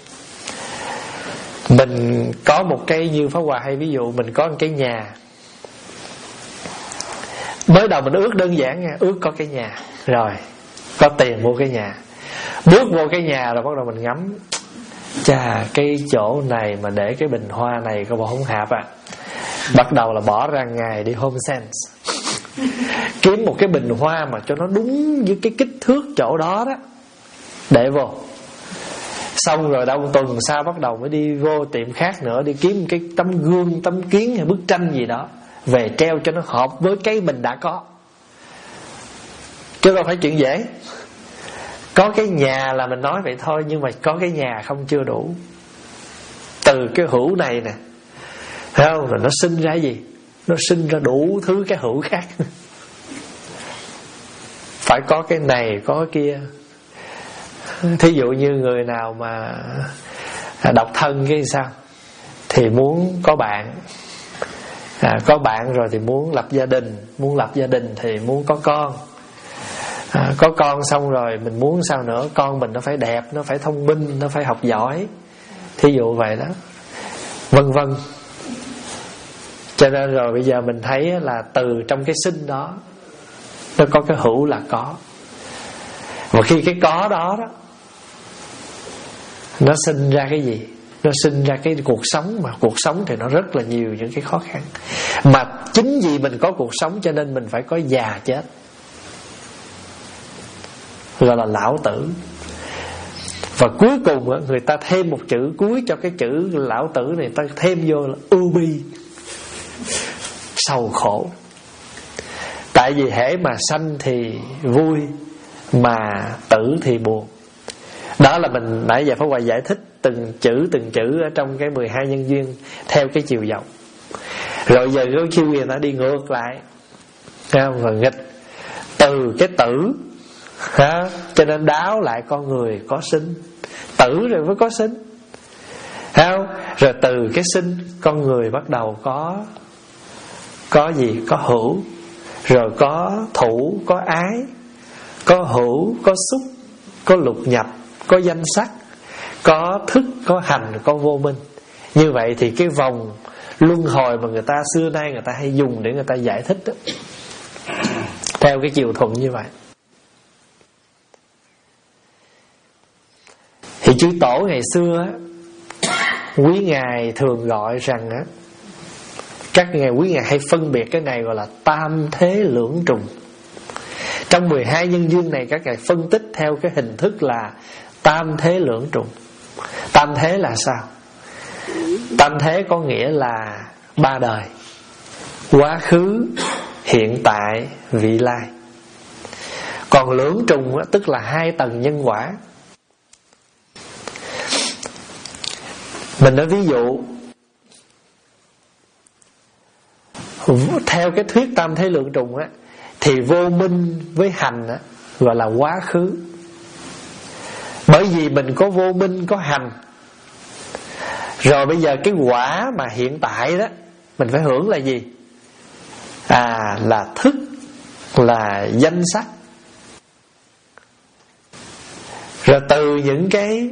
Mình có một cái, như Pháp Hòa hay ví dụ, mình có một cái nhà. Mới đầu mình ước đơn giản nha, ước có cái nhà, rồi có tiền mua cái nhà. Bước vô cái nhà rồi bắt đầu mình ngắm, chà, cái chỗ này mà để cái bình hoa này có bộ không hạp à. Bắt đầu là bỏ ra ngày đi Home Sense, kiếm một cái bình hoa mà cho nó đúng với cái kích thước chỗ đó đó, để vô. Xong rồi đâu tuần sau bắt đầu mới đi vô tiệm khác nữa, đi kiếm cái tấm gương, tấm kiến hay bức tranh gì đó về treo cho nó hợp với cái mình đã có. Chứ đâu phải chuyện dễ. Có cái nhà là mình nói vậy thôi, nhưng mà có cái nhà không chưa đủ. Từ cái hữu này nè, thấy không? Rồi nó sinh ra gì? Nó sinh ra đủ thứ cái hữu khác. Phải có cái này, có cái kia. Thí dụ như người nào mà độc thân cái sao, thì muốn có bạn. À, có bạn rồi thì muốn lập gia đình. Muốn lập gia đình thì muốn có con. À, có con xong rồi mình muốn sao nữa? Con mình nó phải đẹp, nó phải thông minh, nó phải học giỏi, thí dụ vậy đó, vân vân. Cho nên rồi bây giờ mình thấy là từ trong cái sinh đó nó có cái hữu là có. Và khi cái có đó đó, nó sinh ra cái gì? Nó sinh ra cái cuộc sống. Mà cuộc sống thì nó rất là nhiều những cái khó khăn. Mà chính vì mình có cuộc sống cho nên mình phải có già chết, gọi là lão tử. Và cuối cùng người ta thêm một chữ cuối cho cái chữ lão tử này, ta thêm vô là ưu bi, sầu khổ. Tại vì hễ mà sanh thì vui, mà tử thì buồn. Đó là mình nãy giờ Pháp Hòa giải thích từng chữ từng chữ ở trong cái mười hai nhân duyên theo cái chiều dọc. Rồi giờ cái chiều duyên nó đi ngược lại, thấy không? Rồi nghịch từ cái tử ha, cho nên đáo lại con người có sinh. Tử rồi mới có sinh, thấy không? Rồi từ cái sinh con người bắt đầu có có gì? Có hữu, rồi có thủ, có ái, có hữu, có xúc, có lục nhập, có danh sắc, có thức, có hành, có vô minh. Như vậy thì cái vòng luân hồi mà người ta xưa nay người ta hay dùng để người ta giải thích đó, theo cái chiều thuận như vậy. Thì chư tổ ngày xưa quý ngài thường gọi rằng á, các ngài quý ngài hay phân biệt cái này gọi là tam thế lưỡng trùng. Trong mười hai nhân duyên này các ngài phân tích theo cái hình thức là tam thế lưỡng trùng. Tam thế là sao? Tam thế có nghĩa là ba đời: quá khứ, hiện tại, vị lai. Còn lưỡng trùng á, tức là hai tầng nhân quả. Mình nói ví dụ, theo cái thuyết tam thế lượng trùng á, thì vô minh với hành á, gọi là quá khứ. Bởi vì mình có vô minh, có hành. Rồi bây giờ cái quả mà hiện tại đó mình phải hưởng là gì? À, là thức, là danh sắc. Rồi từ những cái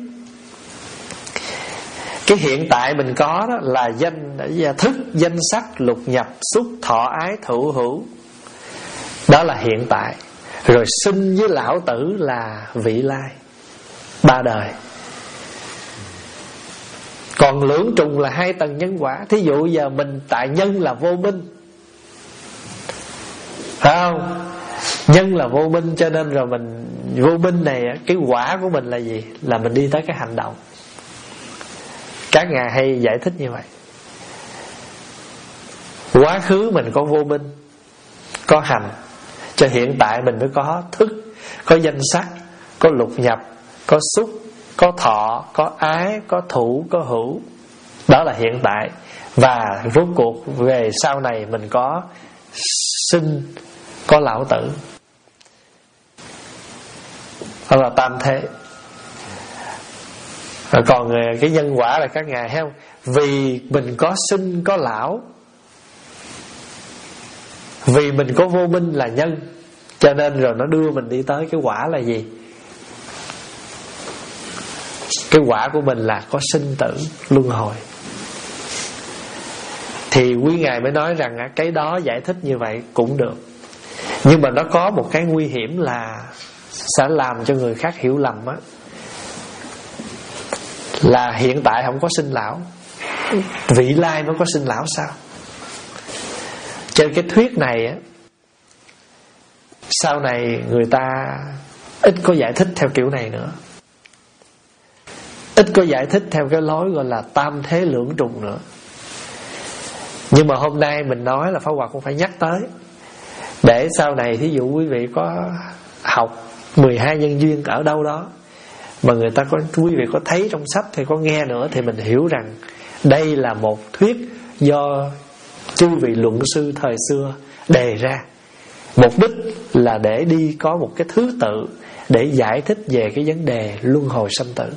Cái hiện tại mình có đó là danh thức, danh sắc, lục nhập, xúc, thọ, ái, thụ, hữu. Đó là hiện tại. Rồi sinh với lão tử là vị lai, ba đời. Còn lưỡng trùng là hai tầng nhân quả. Thí dụ giờ mình tại nhân là vô minh, phải không? Nhân là vô minh, cho nên rồi mình vô minh này, cái quả của mình là gì? Là mình đi tới cái hành động. Các ngài hay giải thích như vậy. Quá khứ mình có vô minh, có hành, cho hiện tại mình mới có thức, có danh sắc, có lục nhập, có xúc, có thọ, có ái, có thủ, có hữu. Đó là hiện tại. Và rốt cuộc về sau này mình có sinh, có lão tử. Đó là tam thế. Còn cái nhân quả là các ngài thấy không? Vì mình có sinh, có lão, vì mình có vô minh là nhân, cho nên rồi nó đưa mình đi tới cái quả là gì? Cái quả của mình là có sinh tử luân hồi. Thì quý ngài mới nói rằng cái đó giải thích như vậy cũng được. Nhưng mà nó có một cái nguy hiểm là sẽ làm cho người khác hiểu lầm á, là hiện tại không có sinh lão, vị lai mới có sinh lão sao? Trên cái thuyết này á, sau này người ta ít có giải thích theo kiểu này nữa, ít có giải thích theo cái lối gọi là tam thế lưỡng trùng nữa. Nhưng mà hôm nay mình nói là Pháp Hòa cũng phải nhắc tới, để sau này thí dụ quý vị có học mười hai nhân duyên ở đâu đó mà người ta có, quý vị có thấy trong sách thì có nghe nữa, thì mình hiểu rằng đây là một thuyết do chư vị luận sư thời xưa đề ra. Mục đích là để đi có một cái thứ tự để giải thích về cái vấn đề luân hồi sanh tử.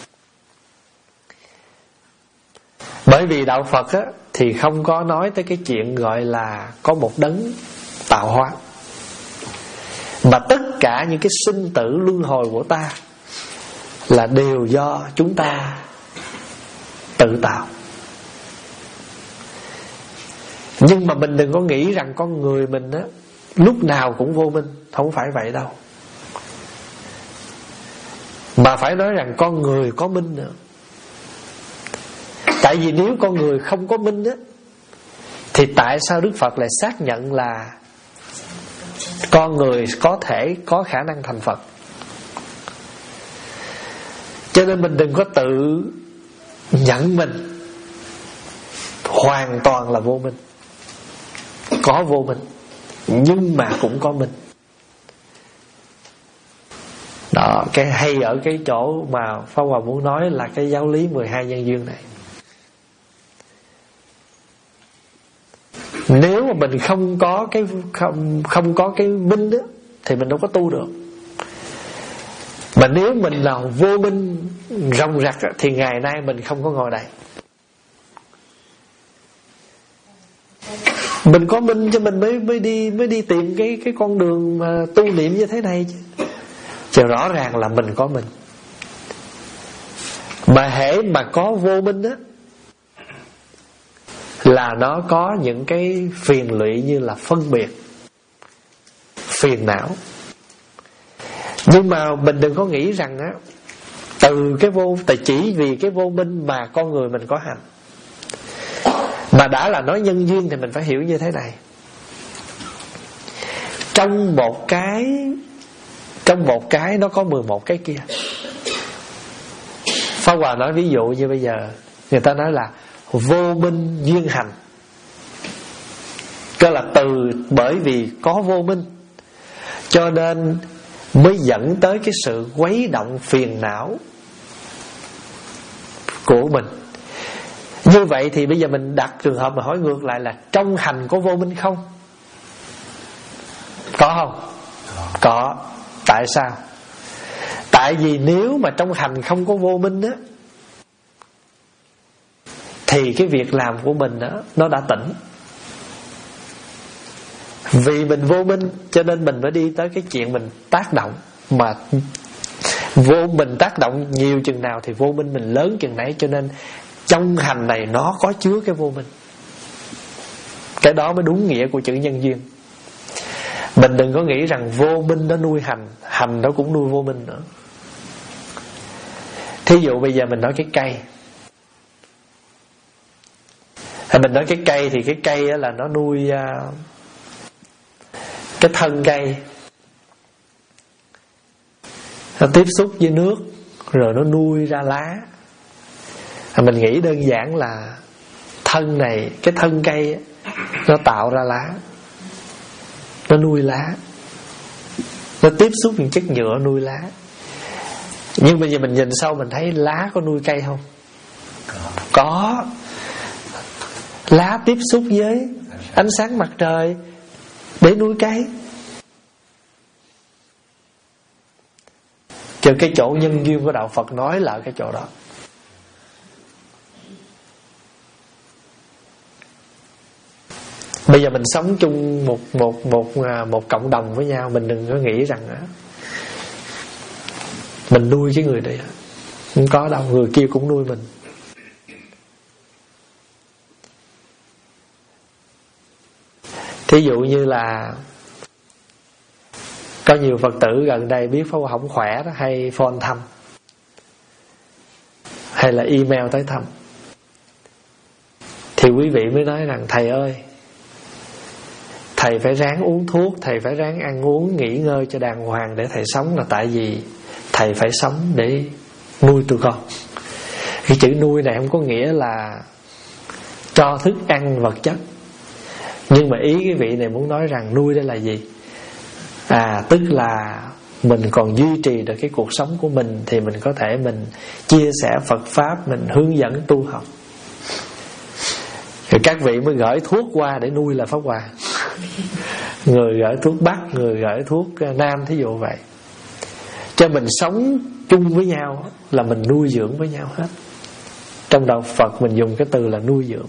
Bởi vì đạo Phật á, thì không có nói tới cái chuyện gọi là có một đấng tạo hóa, mà tất cả những cái sinh tử luân hồi của ta là đều do chúng ta tự tạo. Nhưng mà mình đừng có nghĩ rằng con người mình á lúc nào cũng vô minh, không phải vậy đâu. Mà phải nói rằng con người có minh nữa. Tại vì nếu con người không có minh á, thì tại sao Đức Phật lại xác nhận là con người có thể có khả năng thành Phật? Cho nên mình đừng có tự nhận mình hoàn toàn là vô minh. Có vô minh, nhưng mà cũng có minh. Đó, cái hay ở cái chỗ mà Pháp Hòa muốn nói là cái giáo lý mười hai nhân duyên này. Nếu mà mình không có cái không không có cái minh đó, thì mình đâu có tu được. Mà nếu mình là vô minh ròng rạc thì ngày nay mình không có ngồi đây. Mình có minh cho mình mới mới đi mới đi tìm cái cái con đường mà tu niệm như thế này chứ. Chứ rõ ràng là mình có minh. Mà hễ mà có vô minh á, là nó có những cái phiền lụy như là phân biệt, phiền não. Nhưng mà mình đừng có nghĩ rằng á, từ cái vô, tại chỉ vì cái vô minh mà con người mình có hành. Mà đã là nói nhân duyên thì mình phải hiểu như thế này. Trong một cái Trong một cái nó có mười một cái kia. Pháp Hòa nói ví dụ như bây giờ người ta nói là vô minh duyên hành. Cơ là từ bởi vì có vô minh cho nên mới dẫn tới cái sự quấy động phiền não của mình. Như vậy thì bây giờ mình đặt trường hợp mà hỏi ngược lại là trong hành có vô minh không? Có không? Có. Tại sao? Tại vì nếu mà trong hành không có vô minh á, thì cái việc làm của mình á, nó đã tỉnh. Vì mình vô minh cho nên mình mới đi tới cái chuyện mình tác động. Mà vô mình tác động nhiều chừng nào thì vô minh mình lớn chừng nấy. Cho nên trong hành này nó có chứa cái vô minh. Cái đó mới đúng nghĩa của chữ nhân duyên. Mình đừng có nghĩ rằng vô minh nó nuôi hành, hành nó cũng nuôi vô minh nữa. Thí dụ bây giờ mình nói cái cây, mình nói cái cây thì cái cây là nó nuôi cái thân cây, nó tiếp xúc với nước rồi nó nuôi ra lá. Mình nghĩ đơn giản là thân này, cái thân cây nó tạo ra lá, nó nuôi lá, nó tiếp xúc những chất nhựa nuôi lá. Nhưng bây giờ mình nhìn sâu mình thấy lá có nuôi cây không? Có. Lá tiếp xúc với ánh sáng mặt trời để nuôi cây. Chứ cái chỗ nhân duyên của đạo Phật nói là cái chỗ đó. Bây giờ mình sống chung một một một một cộng đồng với nhau, mình đừng có nghĩ rằng á mình nuôi cái người này, không có đâu, người kia cũng nuôi mình. Thí dụ như là có nhiều Phật tử gần đây biết Pháp Hòa không khỏe đó, hay phone thăm hay là email tới thăm, thì quý vị mới nói rằng thầy ơi, thầy phải ráng uống thuốc, thầy phải ráng ăn uống, nghỉ ngơi cho đàng hoàng để thầy sống, là tại vì thầy phải sống để nuôi tụi con. Cái chữ nuôi này không có nghĩa là cho thức ăn vật chất, nhưng mà ý cái vị này muốn nói rằng nuôi đây là gì? À, tức là mình còn duy trì được cái cuộc sống của mình thì mình có thể mình chia sẻ Phật Pháp, mình hướng dẫn tu học. Rồi các vị mới gửi thuốc qua để nuôi là Pháp Hòa. Người gửi thuốc Bắc, người gửi thuốc Nam, thí dụ vậy. Cho mình sống chung với nhau là mình nuôi dưỡng với nhau hết. Trong đạo Phật mình dùng cái từ là nuôi dưỡng.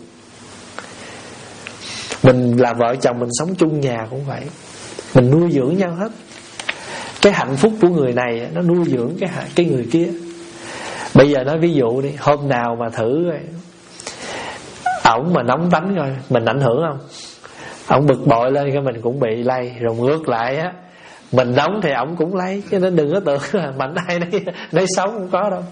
Mình là vợ chồng mình sống chung nhà cũng vậy, mình nuôi dưỡng nhau hết. Cái hạnh phúc của người này nó nuôi dưỡng cái cái người kia. Bây giờ nói ví dụ đi, hôm nào mà thử ổng mà nóng tánh rồi, mình ảnh hưởng không? Ổng bực bội lên cái mình cũng bị lây. Rồi ngược lại á, mình nóng thì ổng cũng lấy. Cho nên đừng có tưởng là mạnh ai nấy, nấy sống, không có đâu.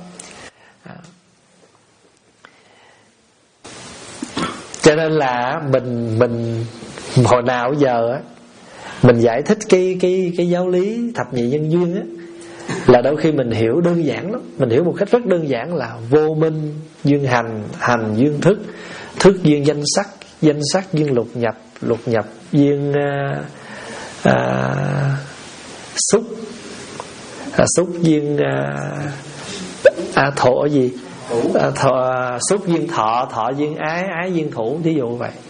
Cho nên là mình mình hồi nào giờ á, mình giải thích cái cái cái giáo lý thập nhị nhân duyên á, là đôi khi mình hiểu đơn giản lắm. Mình hiểu một cách rất đơn giản là vô minh duyên hành, hành duyên thức, thức duyên danh sắc, danh sắc duyên lục nhập, lục nhập duyên à, à, xúc, à, xúc duyên à, à, thọ gì à, thọ, xúc duyên thọ, thọ duyên ái, ái duyên thủ, thí dụ vậy.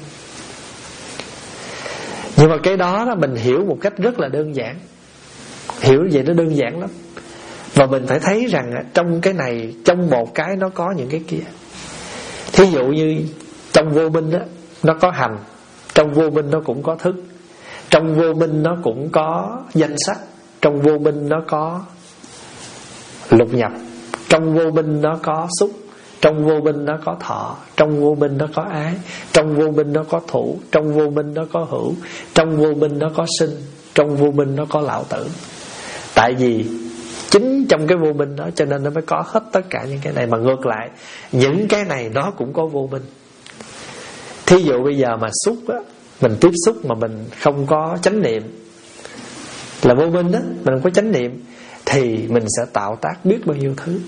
Nhưng mà cái đó đó mình hiểu một cách rất là đơn giản, hiểu vậy nó đơn giản lắm. Và mình phải thấy rằng trong cái này, trong một cái nó có những cái kia. Thí dụ như trong vô minh đó, nó có hành, trong vô minh nó cũng có thức, trong vô minh nó cũng có danh sắc, trong vô minh nó có lục nhập, trong vô minh nó có xúc, trong vô minh nó có thọ, trong vô minh nó có ái, trong vô minh nó có thủ, trong vô minh nó có hữu, trong vô minh nó có sinh, trong vô minh nó có lão tử. Tại vì chính trong cái vô minh đó cho nên nó mới có hết tất cả những cái này. Mà ngược lại, những cái này nó cũng có vô minh. Thí dụ bây giờ mà xúc á, mình tiếp xúc mà mình không có chánh niệm là vô minh đó, mình không có chánh niệm thì mình sẽ tạo tác biết bao nhiêu thứ.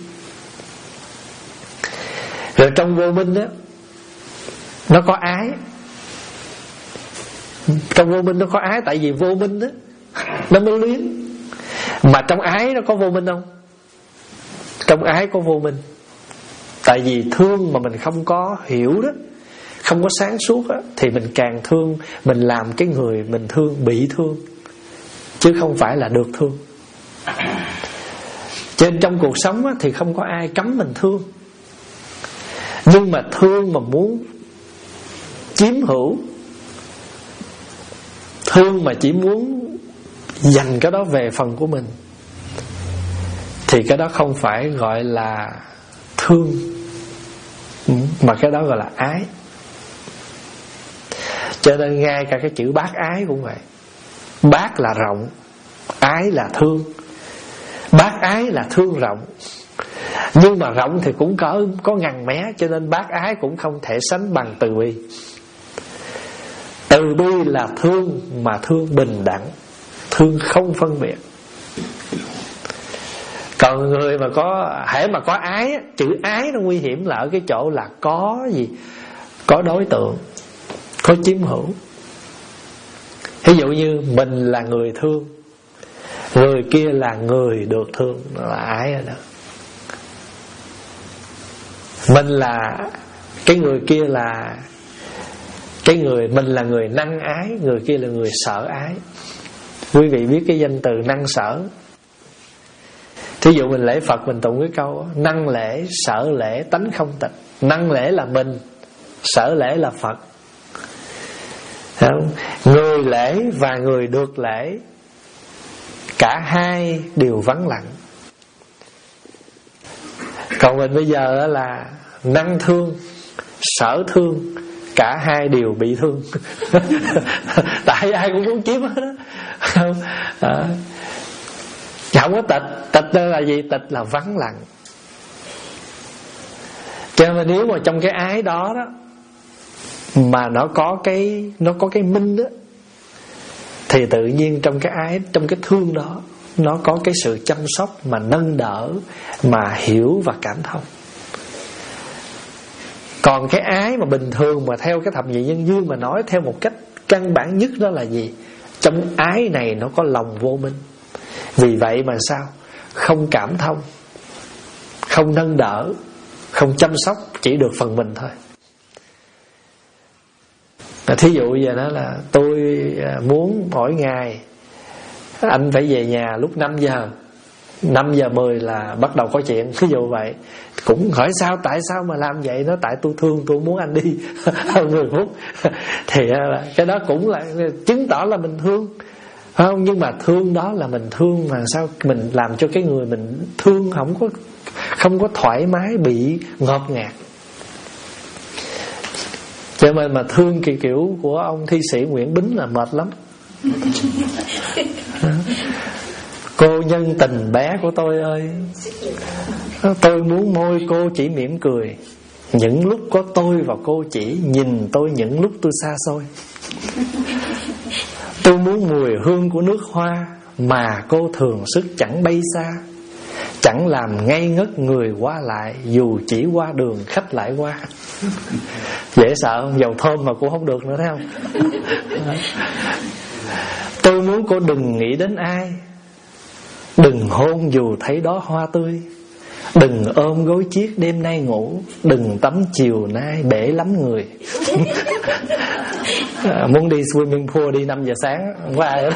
Rồi trong vô minh đó nó có ái. Trong vô minh nó có ái. Tại vì vô minh đó nó mới luyến. Mà trong ái nó có vô minh không? Trong ái có vô minh. Tại vì thương mà mình không có hiểu đó, không có sáng suốt đó, thì mình càng thương, mình làm cái người mình thương bị thương, chứ không phải là được thương. Cho nên trong cuộc sống á, thì không có ai cấm mình thương. Nhưng mà thương mà muốn chiếm hữu, thương mà chỉ muốn dành cái đó về phần của mình, thì cái đó không phải gọi là thương, mà cái đó gọi là ái. Cho nên ngay cả cái chữ bác ái cũng vậy. Bác là rộng, ái là thương. Bác ái là thương rộng, nhưng mà rộng thì cũng có, có ngần mé. Cho nên bác ái cũng không thể sánh bằng từ bi. Từ bi là thương, mà thương bình đẳng, thương không phân biệt. Còn người mà có, hễ mà có ái, chữ ái nó nguy hiểm là ở cái chỗ là có gì? Có đối tượng, có chiếm hữu. Ví dụ như mình là người thương, người kia là người được thương, là ái rồi đó. Mình là, cái người kia là, cái người, mình là người năng ái, người kia là người sợ ái. Quý vị biết cái danh từ năng sở. Thí dụ mình lễ Phật, mình tụng cái câu năng lễ, sở lễ, tánh không tịch. Năng lễ là mình, sở lễ là Phật. Không? Người lễ và người được lễ, cả hai đều vắng lặng. Còn mình bây giờ là năng thương, sở thương, cả hai đều bị thương. Tại ai cũng muốn chiếm hết đó. Không? À, không có tịch. Tịch là gì? Tịch là vắng lặng. Cho nên nếu mà trong cái ái đó đó mà nó có cái, nó có cái minh đó, thì tự nhiên trong cái ái, trong cái thương đó, nó có cái sự chăm sóc mà nâng đỡ, mà hiểu và cảm thông. Còn cái ái mà bình thường mà theo cái thập nhị nhân duyên mà nói theo một cách căn bản nhất đó là gì? Trong ái này nó có lòng vô minh. Vì vậy mà sao? Không cảm thông, không nâng đỡ, không chăm sóc, chỉ được phần mình thôi. Thí dụ giờ đó là tôi muốn mỗi ngày anh phải về nhà lúc năm giờ, năm giờ mười là bắt đầu có chuyện. Ví dụ vậy. Cũng hỏi sao, tại sao mà làm vậy? Nó tại tôi thương, tôi muốn anh đi mười phút. Thì cái đó cũng là chứng tỏ là mình thương, không? Nhưng mà thương đó là mình thương mà sao mình làm cho cái người mình thương không có, không có thoải mái, bị ngột ngạt. Cho nên mà thương kỳ kiểu của ông thi sĩ Nguyễn Bính là mệt lắm. Cô nhân tình bé của tôi ơi, tôi muốn môi cô chỉ mỉm cười, những lúc có tôi và cô chỉ nhìn tôi những lúc tôi xa xôi. Tôi muốn mùi hương của nước hoa mà cô thường sức chẳng bay xa, chẳng làm ngây ngất người qua lại, dù chỉ qua đường khách lại qua. Dễ sợ không? Dầu thơm mà cũng không được nữa, thấy không? Tôi muốn cô đừng nghĩ đến ai, đừng hôn dù thấy đó hoa tươi, đừng ôm gối chiếc đêm nay ngủ, đừng tắm chiều nay bể lắm người. À, muốn đi swimming pool đi năm giờ sáng, không có ai hết.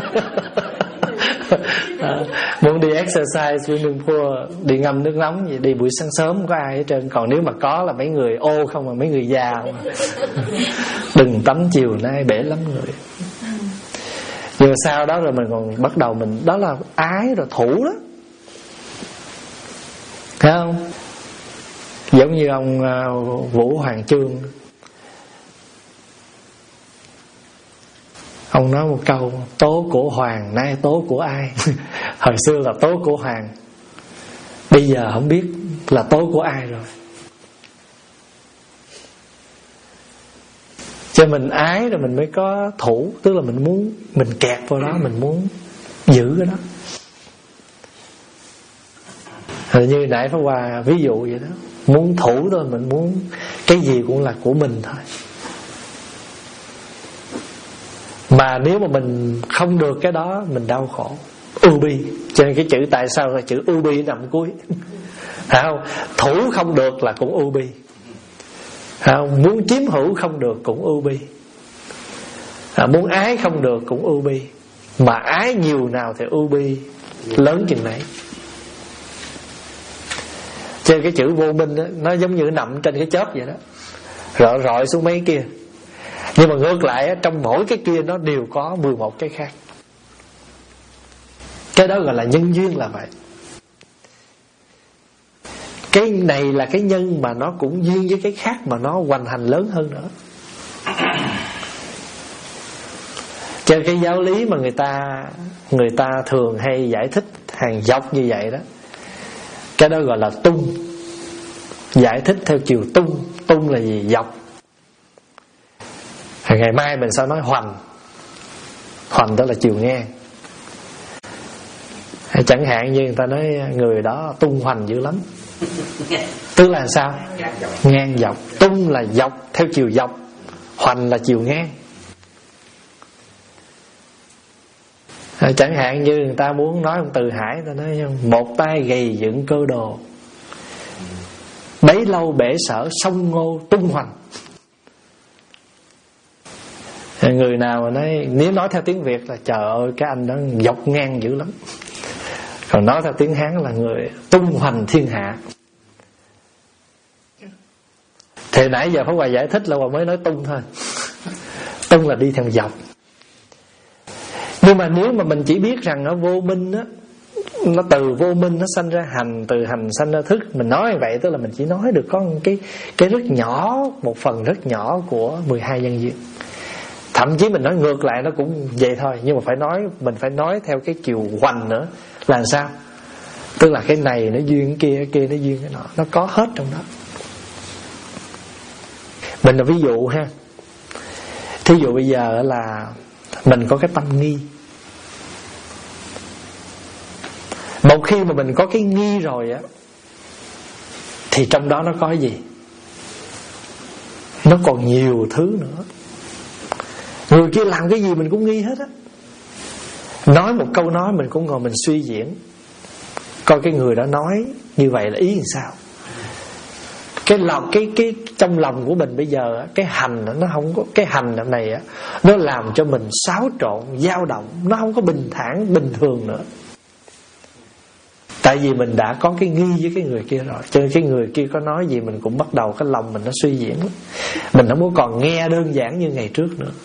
À, muốn đi exercise swimming pool, đi ngâm nước nóng vậy, đi buổi sáng sớm không có ai hết trơn. Còn nếu mà có là mấy người ô không, mà mấy người già không. Đừng tắm chiều nay bể lắm người. Nhưng mà sau đó rồi mình còn bắt đầu mình, đó là ái rồi, thủ đó, thấy không? Giống như ông uh, Vũ Hoàng Chương, Ông nói một câu: tố của hoàng, nay tố của ai? Hồi xưa là tố của hoàng, bây giờ không biết là tố của ai rồi. Cho mình ái rồi mình mới có thủ, tức là mình muốn, mình kẹt vào đó, mình muốn giữ cái đó. Hình như nãy Pháp Hòa ví dụ vậy đó, muốn thủ thôi, mình muốn cái gì cũng là của mình thôi. Mà nếu mà mình không được cái đó, mình đau khổ, ưu bi. Cho nên cái chữ tại sao là chữ ưu bi nằm cuối. Phải không? Thủ không được là cũng ưu bi. Phải không? Muốn chiếm hữu không được cũng ưu bi. À, muốn ái không được cũng ưu bi. Mà ái nhiều nào thì ưu bi lớn chừng nấy. Cho nên cái chữ vô minh đó, nó giống như nằm trên cái chớp vậy đó, rọi rọi xuống mấy kia. Nhưng mà ngược lại trong mỗi cái kia nó đều có mười một cái khác. Cái đó gọi là nhân duyên là vậy. Cái này là cái nhân mà nó cũng duyên với cái khác, mà nó hoành hành lớn hơn nữa. Trên cái giáo lý mà người ta Người ta thường hay giải thích hàng dọc như vậy đó, cái đó gọi là tung. Giải thích theo chiều tung. Tung là gì? Dọc. Ngày mai mình sẽ nói hoành. Hoành đó là chiều ngang. Chẳng hạn như người ta nói người đó tung hoành dữ lắm, tức là sao? Ngang dọc. Tung là dọc, theo chiều dọc. Hoành là chiều ngang. Chẳng hạn như người ta muốn nói ông Từ Hải, ta nói một tay gầy dựng cơ đồ, bấy lâu bể sở sông ngô tung hoành. Người nào mà nói, nếu nói theo tiếng Việt là trời ơi cái anh đó dọc ngang dữ lắm. Còn nói theo tiếng Hán là người tung hoành thiên hạ. Thì nãy giờ Pháp Hòa giải thích là Hòa mới nói tung thôi. Tung là đi theo dọc. Nhưng mà nếu mà mình chỉ biết rằng nó vô minh á, nó từ vô minh nó sanh ra hành, từ hành sanh ra thức, mình nói như vậy tức là mình chỉ nói được có một cái cái rất nhỏ, một phần rất nhỏ của mười hai nhân duyên. Thậm chí mình nói ngược lại nó cũng vậy thôi, nhưng mà phải nói, mình phải nói theo cái chiều hoành nữa. Là sao? Tức là cái này nó duyên cái kia, cái kia nó duyên cái nọ, nó có hết trong đó. Mình là ví dụ ha. Thí dụ bây giờ là mình có cái tâm nghi. Một khi mà mình có cái nghi rồi á, thì trong đó nó có gì? Nó còn nhiều thứ nữa. Người kia làm cái gì mình cũng nghi hết á. Nói một câu nói mình cũng ngồi mình suy diễn, coi cái người đó nói như vậy là ý làm sao. Cái lòng cái cái trong lòng của mình bây giờ á, cái hành nó không có, cái hành này á, nó làm cho mình xáo trộn, dao động, nó không có bình thản bình thường nữa. Tại vì mình đã có cái nghi với cái người kia rồi, cho nên cái người kia có nói gì mình cũng bắt đầu cái lòng mình nó suy diễn. Mình không có còn nghe đơn giản như ngày trước nữa.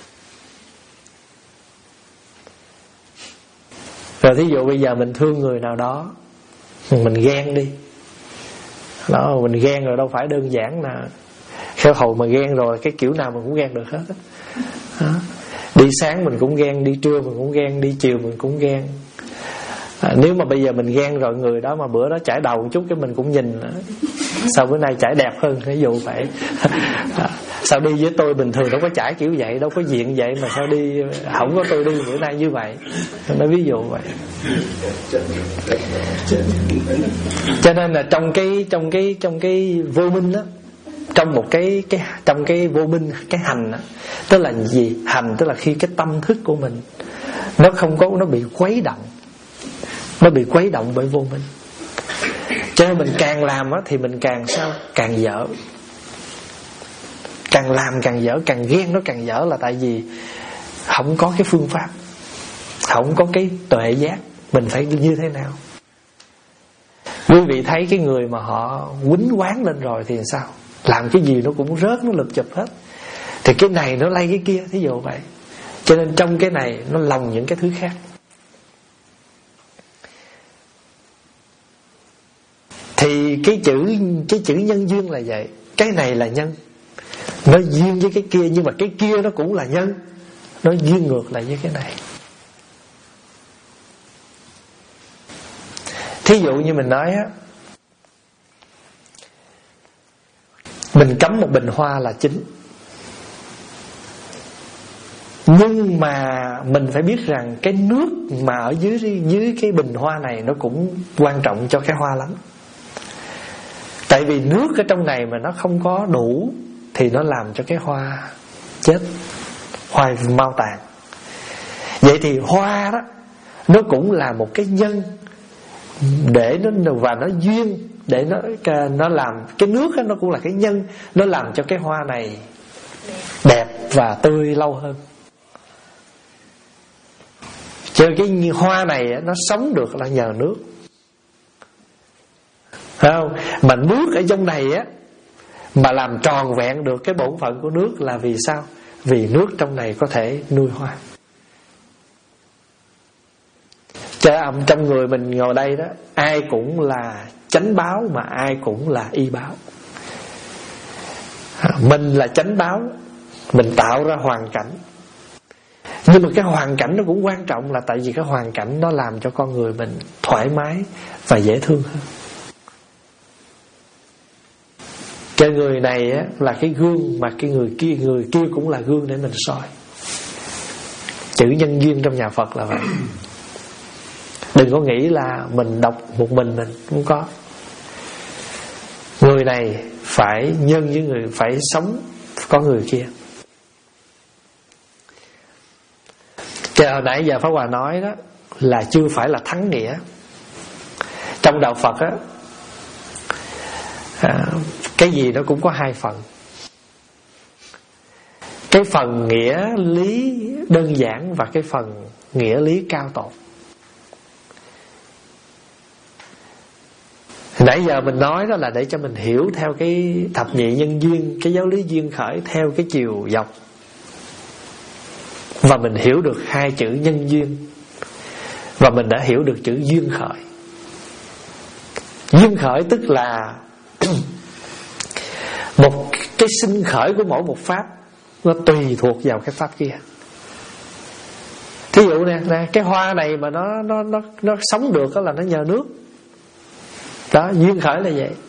Rồi thí dụ bây giờ mình thương người nào đó, mình ghen đi đó, mình ghen rồi đâu phải đơn giản là khéo hầu mà ghen rồi cái kiểu nào mình cũng ghen được hết đó. Đi sáng mình cũng ghen, đi trưa mình cũng ghen, đi chiều mình cũng ghen. À, nếu mà bây giờ mình ghen rồi người đó mà bữa đó chải đầu một chút cái mình cũng nhìn sao bữa nay chải đẹp hơn, ví dụ vậy. À, sao đi với tôi bình thường đâu có chải kiểu vậy, đâu có diện vậy mà sao đi không có tôi đi bữa nay như vậy. Nó ví dụ vậy. Cho nên là trong cái trong cái trong cái vô minh đó, trong một cái cái trong cái vô minh, cái hành đó, tức là gì? Hành tức là khi cái tâm thức của mình nó không có, nó bị quấy động, nó bị quấy động bởi vô minh. Cho nên mình càng làm á thì mình càng sao? Càng dở. Càng làm càng dở, càng ghen nó càng dở, là tại vì không có cái phương pháp, không có cái tuệ giác mình phải như thế nào. Quý vị thấy cái người mà họ quýnh quán lên rồi thì sao? Làm cái gì nó cũng rớt, nó lụp chụp hết. Thì cái này nó lay cái kia, thí dụ vậy. Cho nên trong cái này nó lồng những cái thứ khác. Thì cái chữ cái chữ nhân duyên là vậy. Cái này là nhân, nó duyên với cái kia, nhưng mà cái kia nó cũng là nhân. nó duyên ngược lại với cái này. Thí dụ như mình nói á, mình cắm một bình hoa là chính, nhưng mà mình phải biết rằng cái nước mà ở dưới dưới cái bình hoa này nó cũng quan trọng cho cái hoa lắm. Tại vì nước ở trong này mà nó không có đủ thì nó làm cho cái hoa chết, hoa mau tàn. Vậy thì hoa đó nó cũng là một cái nhân để nó, và nó duyên để nó nó làm cái nước đó, nó cũng là cái nhân, nó làm cho cái hoa này đẹp và tươi lâu hơn. Cho cái hoa này nó sống được là nhờ nước, phải không? Mà nước ở trong này á, mà làm tròn vẹn được cái bổn phận của nước là vì sao? Vì nước trong này có thể nuôi hoa. Cho trong người mình ngồi đây đó, ai cũng là chánh báo mà ai cũng là y báo. Mình là chánh báo, mình tạo ra hoàn cảnh. Nhưng mà cái hoàn cảnh nó cũng quan trọng, là tại vì cái hoàn cảnh nó làm cho con người mình thoải mái và dễ thương hơn. Cái người này á, là cái gương, mà cái người kia người kia cũng là gương để mình soi. Chữ nhân duyên trong nhà Phật là vậy. Đừng có nghĩ là mình đọc một mình mình, không có. Người này phải nhân với người, phải sống có người kia. Cái hồi nãy giờ Pháp Hòa nói đó là chưa phải là thắng nghĩa. Trong đạo Phật á, à, cái gì nó cũng có hai phần. Cái phần nghĩa lý đơn giản và cái phần nghĩa lý cao tột. Nãy giờ mình nói đó là để cho mình hiểu theo cái thập nhị nhân duyên, cái giáo lý duyên khởi theo cái chiều dọc, và mình hiểu được hai chữ nhân duyên, và mình đã hiểu được chữ duyên khởi. Duyên khởi tức là một cái sinh khởi của mỗi một pháp, nó tùy thuộc vào cái pháp kia. Thí dụ nè, nè cái hoa này mà nó nó nó nó sống được đó là nó nhờ nước. Đó, duyên khởi là vậy.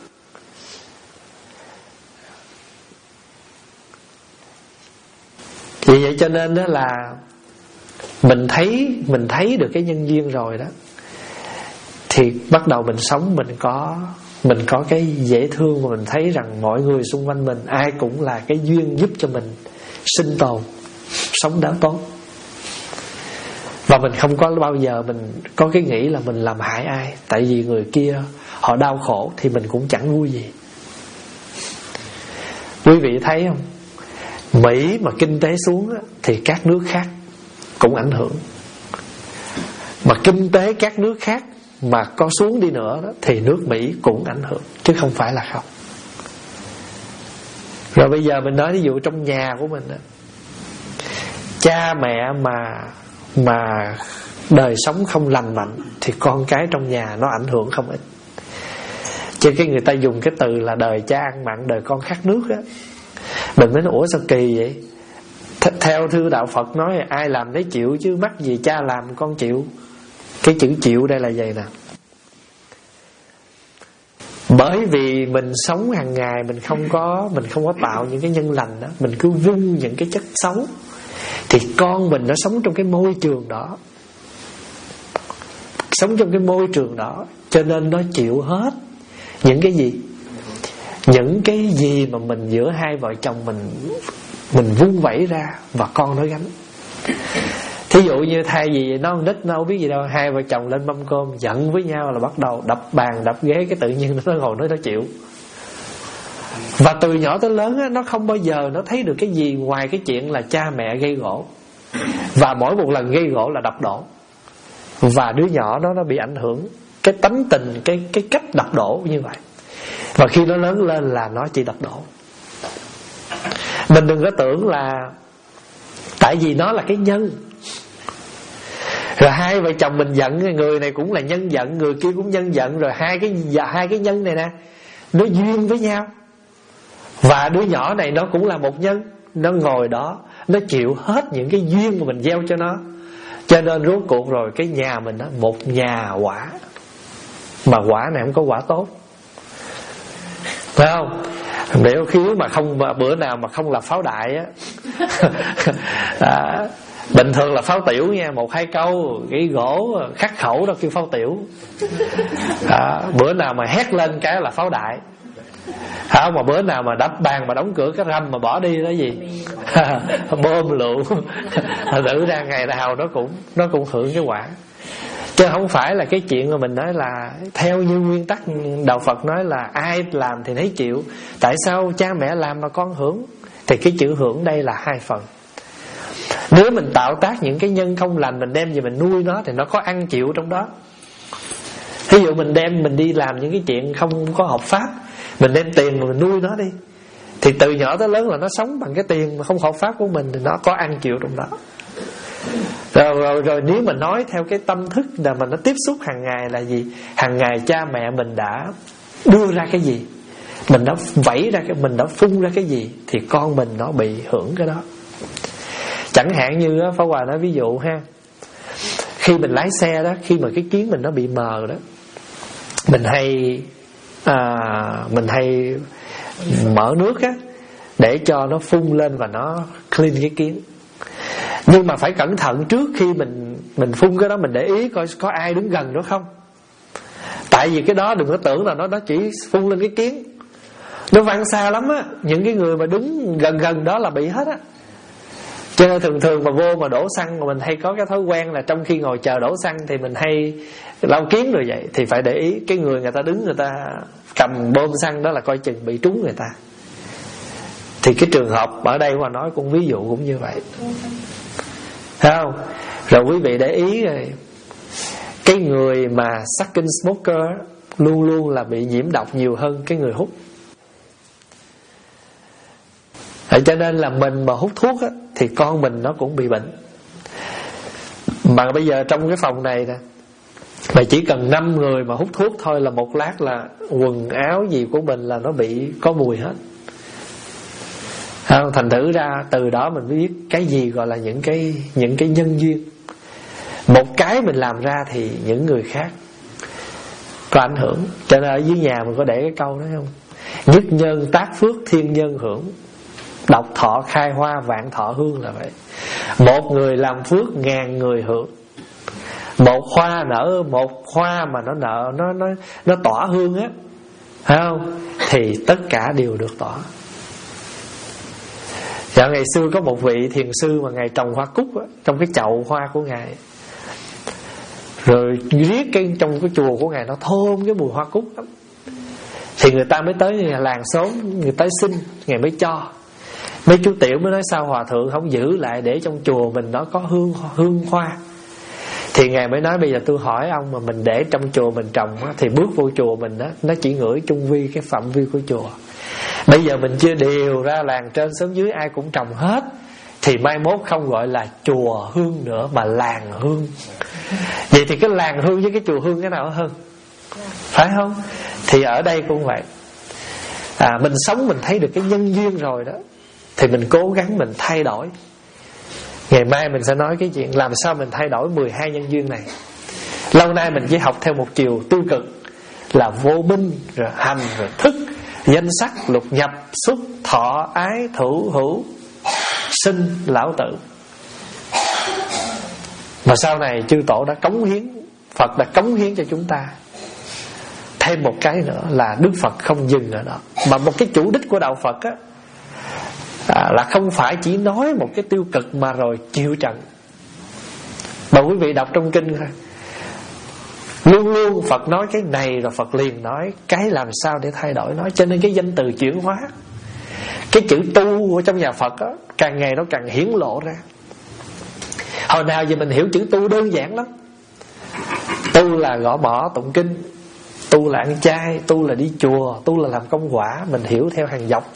Vì vậy cho nên đó là mình thấy mình thấy được cái nhân duyên rồi đó, thì bắt đầu mình sống mình có mình có cái dễ thương, và mình thấy rằng mọi người xung quanh mình ai cũng là cái duyên giúp cho mình sinh tồn, sống đáng tốt. Và mình không có bao giờ mình có cái nghĩ là mình làm hại ai, tại vì người kia họ đau khổ thì mình cũng chẳng vui gì. Quý vị thấy không? Mỹ mà kinh tế xuống á, thì các nước khác cũng ảnh hưởng. Mà kinh tế các nước khác mà có xuống đi nữa đó, thì nước Mỹ cũng ảnh hưởng, chứ không phải là không. Rồi bây giờ mình nói ví dụ trong nhà của mình đó, cha mẹ mà mà đời sống không lành mạnh thì con cái trong nhà nó ảnh hưởng không ít. Chứ cái người ta dùng cái từ là đời cha ăn mặn đời con khát nước á, mình mới nói ủa sao kỳ vậy. Th- theo thư đạo Phật nói ai làm đấy chịu, chứ mắc gì cha làm con chịu. Cái chữ chịu đây là vậy nè. Bởi vì mình sống hàng ngày mình không có mình không có tạo những cái nhân lành đó, mình cứ vung những cái chất xấu, thì con mình nó sống trong cái môi trường đó, sống trong cái môi trường đó, cho nên nó chịu hết những cái gì, những cái gì mà mình giữa hai vợ chồng mình mình vung vẩy ra, và con nó gánh. Thí dụ như thay vì nó nít nó không biết gì đâu, hai vợ chồng lên mâm cơm giận với nhau là bắt đầu đập bàn đập ghế, cái tự nhiên nó ngồi nói nó chịu. Và từ nhỏ tới lớn á, nó không bao giờ nó thấy được cái gì ngoài cái chuyện là cha mẹ gây gỗ, và mỗi một lần gây gỗ là đập đổ. Và đứa nhỏ đó nó bị ảnh hưởng cái tánh tình, cái cái cách đập đổ như vậy. Và khi nó lớn lên là nó chỉ đập đổ. Mình đừng có tưởng là tại vì nó là cái nhân, rồi hai vợ chồng mình giận, người này cũng là nhân giận, người kia cũng nhân giận, rồi hai cái hai cái nhân này nè nó duyên với nhau. Và đứa nhỏ này nó cũng là một nhân, nó ngồi đó nó chịu hết những cái duyên mà mình gieo cho nó. Cho nên rốt cuộc rồi cái nhà mình đó, một nhà quả, mà quả này không có quả tốt, phải không? Nếu khi mà không mà bữa nào mà không là pháo đại á à, bình thường là pháo tiểu nha, một hai câu gãy gỗ khắc khẩu đó kêu pháo tiểu à, bữa nào mà hét lên cái là pháo đại. Hả, mà bữa nào mà đập bàn mà đóng cửa cái râm mà bỏ đi đó gì bơm lựu tự ra ngày nào nó cũng nó cũng hưởng cái quả. Chứ không phải là cái chuyện mà mình nói là theo như nguyên tắc đạo Phật nói là ai làm thì nấy chịu. Tại sao cha mẹ làm mà con hưởng? Thì cái chữ hưởng đây là hai phần. Nếu mình tạo tác những cái nhân không lành, mình đem về mình nuôi nó thì nó có ăn chịu trong đó. Ví dụ mình đem mình đi làm những cái chuyện không có hợp pháp, mình đem tiền mà mình nuôi nó đi, thì từ nhỏ tới lớn là nó sống bằng cái tiền mà không hợp pháp của mình, thì nó có ăn chịu trong đó. Rồi, rồi, rồi nếu mà nói theo cái tâm thức là mình nó tiếp xúc hàng ngày là gì? Hàng ngày cha mẹ mình đã đưa ra cái gì, mình đã vẫy ra cái, mình đã phun ra cái gì, thì con mình nó bị hưởng cái đó. Chẳng hạn như Pháp Hòa nói ví dụ ha, khi mình lái xe đó, khi mà cái kiến mình nó bị mờ đó, mình hay à, mình hay mở nước á để cho nó phun lên và nó clean cái kiến. Nhưng mà phải cẩn thận trước khi mình mình phun cái đó, mình để ý coi có ai đứng gần đó không. Tại vì cái đó đừng có tưởng là nó nó chỉ phun lên cái kiến, nó văng xa lắm á. Những cái người mà đứng gần gần đó là bị hết á. Cho nên thường thường mà vô mà đổ xăng, mà mình hay có cái thói quen là trong khi ngồi chờ đổ xăng thì mình hay lau kiến rồi vậy. Thì phải để ý cái người người ta đứng, người ta cầm bơm xăng đó là coi chừng bị trúng người ta. Thì cái trường hợp ở đây mà nói cũng ví dụ cũng như vậy, thấy không? Rồi quý vị để ý rồi, cái người mà sucking smoker luôn luôn là bị nhiễm độc nhiều hơn cái người hút. Vậy cho nên là mình mà hút thuốc á, thì con mình nó cũng bị bệnh. Mà bây giờ trong cái phòng này nè, mà chỉ cần năm người mà hút thuốc thôi là một lát là quần áo gì của mình là nó bị có mùi hết. Không? Thành thử ra từ đó mình mới biết cái gì gọi là những cái những cái nhân duyên. Một cái mình làm ra thì những người khác có ảnh hưởng. Cho nên ở dưới nhà mình có để cái câu đó không? Nhất nhân tác phước, thiên nhân hưởng. Độc thọ khai hoa, vạn thọ hương là vậy. Một người làm phước, ngàn người hưởng. Một hoa nở, một hoa mà nó nở, nó nó nó tỏa hương á, phải không? Thì tất cả đều được tỏa. Dạ, ngày xưa có một vị thiền sư mà ngài trồng hoa cúc á, trong cái chậu hoa của ngài. Rồi riết cái trong cái chùa của ngài nó thơm cái mùi hoa cúc lắm. Thì người ta mới tới nhà làng xóm, người tới xin, ngài mới cho. Mấy chú tiểu mới nói sao hòa thượng không giữ lại để trong chùa mình nó có hương hương hoa. Thì ngài mới nói bây giờ tôi hỏi ông, mà mình để trong chùa mình trồng á, thì bước vô chùa mình á, nó chỉ ngửi chung vi cái phạm vi của chùa. Bây giờ mình chưa điều ra làng trên xóm dưới ai cũng trồng hết, thì mai mốt không gọi là chùa hương nữa mà làng hương. Vậy thì cái làng hương với cái chùa hương cái nào hơn, phải không? Thì ở đây cũng vậy. à, Mình sống mình thấy được cái nhân duyên rồi đó, thì mình cố gắng mình thay đổi. Ngày mai mình sẽ nói cái chuyện làm sao mình thay đổi mười hai nhân duyên này. Lâu nay mình chỉ học theo một chiều tiêu cực, là vô minh, rồi hành, rồi thức, danh sắc, lục nhập, xúc, thọ, ái, thủ, hữu, sinh, lão tử. Mà sau này chư tổ đã cống hiến, Phật đã cống hiến cho chúng ta thêm một cái nữa là Đức Phật không dừng ở đó. Mà một cái chủ đích của đạo Phật á, à, là không phải chỉ nói một cái tiêu cực mà rồi chịu trận. Mà quý vị đọc trong kinh thôi, luôn luôn Phật nói cái này rồi Phật liền nói cái làm sao để thay đổi nó. Cho nên cái danh từ chuyển hóa, cái chữ tu ở trong nhà Phật á, càng ngày nó càng hiển lộ ra. Hồi nào giờ mình hiểu chữ tu đơn giản lắm. Tu là gõ mõ tụng kinh, tu là ăn chay, tu là đi chùa, tu là làm công quả. Mình hiểu theo hàng dọc.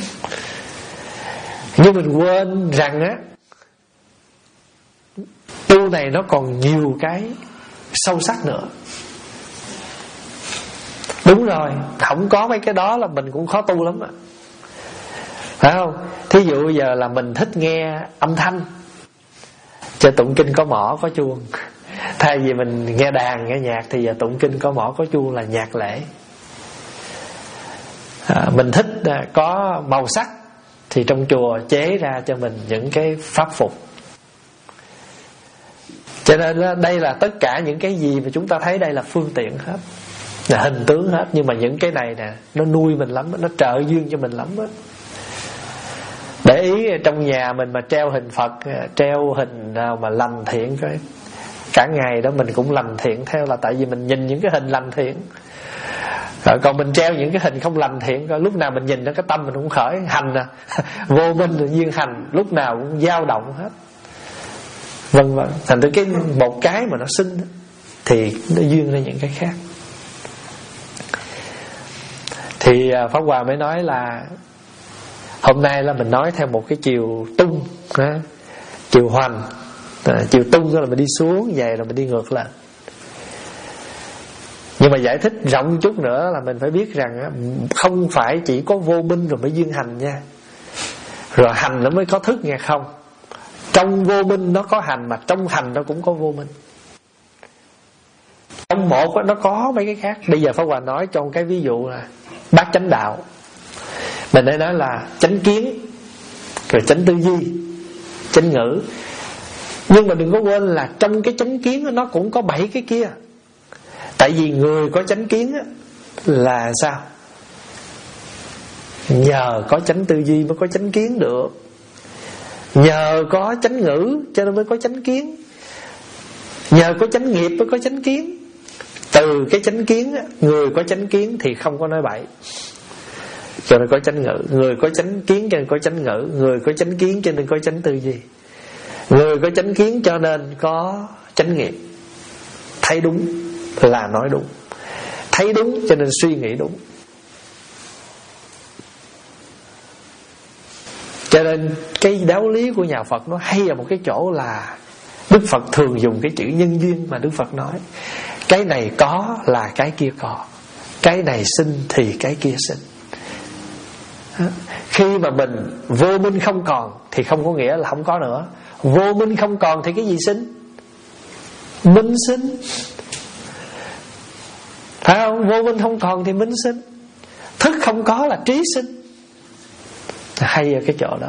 Nhưng mình quên rằng á, tu này nó còn nhiều cái sâu sắc nữa. Đúng rồi, không có mấy cái đó là mình cũng khó tu lắm ạ, phải không? Thí Thí dụ giờ là mình thích nghe âm thanh, cho tụng kinh có mõ có chuông. Thay vì mình nghe đàn nghe nhạc thì giờ tụng kinh có mõ có chuông là nhạc lễ. à, Mình thích có màu sắc thì trong chùa chế ra cho mình những cái pháp phục. Cho nên đây là tất cả những cái gì mà chúng ta thấy đây là phương tiện hết, là hình tướng hết. Nhưng mà những cái này nè, nó nuôi mình lắm, nó trợ duyên cho mình lắm đó. Để ý trong nhà mình mà treo hình Phật, treo hình nào mà lành thiện, cả ngày đó mình cũng lành thiện theo, là tại vì mình nhìn những cái hình lành thiện. Rồi còn mình treo những cái hình không lành thiện, lúc nào mình nhìn nó cái tâm mình cũng khởi hành à. Vô minh duyên hành, lúc nào cũng dao động hết, vân vân. Thành từ cái một cái mà nó sinh thì nó duyên ra những cái khác. Thì Pháp Hòa mới nói là hôm nay là mình nói theo một cái chiều tung, chiều hoành. à, Chiều tung đó là mình đi xuống, về là mình đi ngược lên. Nhưng mà giải thích rộng chút nữa là mình phải biết rằng không phải chỉ có vô minh rồi mới duyên hành nha, rồi hành nó mới có thức nha. Không, trong vô minh nó có hành, mà trong hành nó cũng có vô minh. Trong một nó có mấy cái khác. Bây giờ Pháp Hòa nói cho một cái ví dụ là bát chánh đạo. Mình đã nói là chánh kiến, rồi chánh tư duy, chánh ngữ. Nhưng mà đừng có quên là trong cái chánh kiến nó cũng có bảy cái kia. Tại vì người có chánh kiến là sao? Nhờ có chánh tư duy mới có chánh kiến được, nhờ có chánh ngữ cho nên mới có chánh kiến, nhờ có chánh nghiệp mới có chánh kiến. Từ cái chánh kiến, người có chánh kiến thì không có nói bậy, cho nên có chánh ngữ. Người có chánh kiến cho nên có chánh ngữ. Người có chánh kiến cho nên có chánh tư duy. Người có chánh kiến cho nên có chánh nghiệp. Thấy đúng là nói đúng, thấy đúng cho nên suy nghĩ đúng. Cho nên cái đạo lý của nhà Phật nó hay ở một cái chỗ là Đức Phật thường dùng cái chữ nhân duyên mà Đức Phật nói. Cái này có là cái kia có, cái này sinh thì cái kia sinh. Khi mà mình vô minh không còn thì không có nghĩa là không có nữa. Vô minh không còn thì cái gì sinh? Minh sinh. Phải không? Vô minh không còn thì minh sinh. Thức không có là trí sinh. Hay ở cái chỗ đó.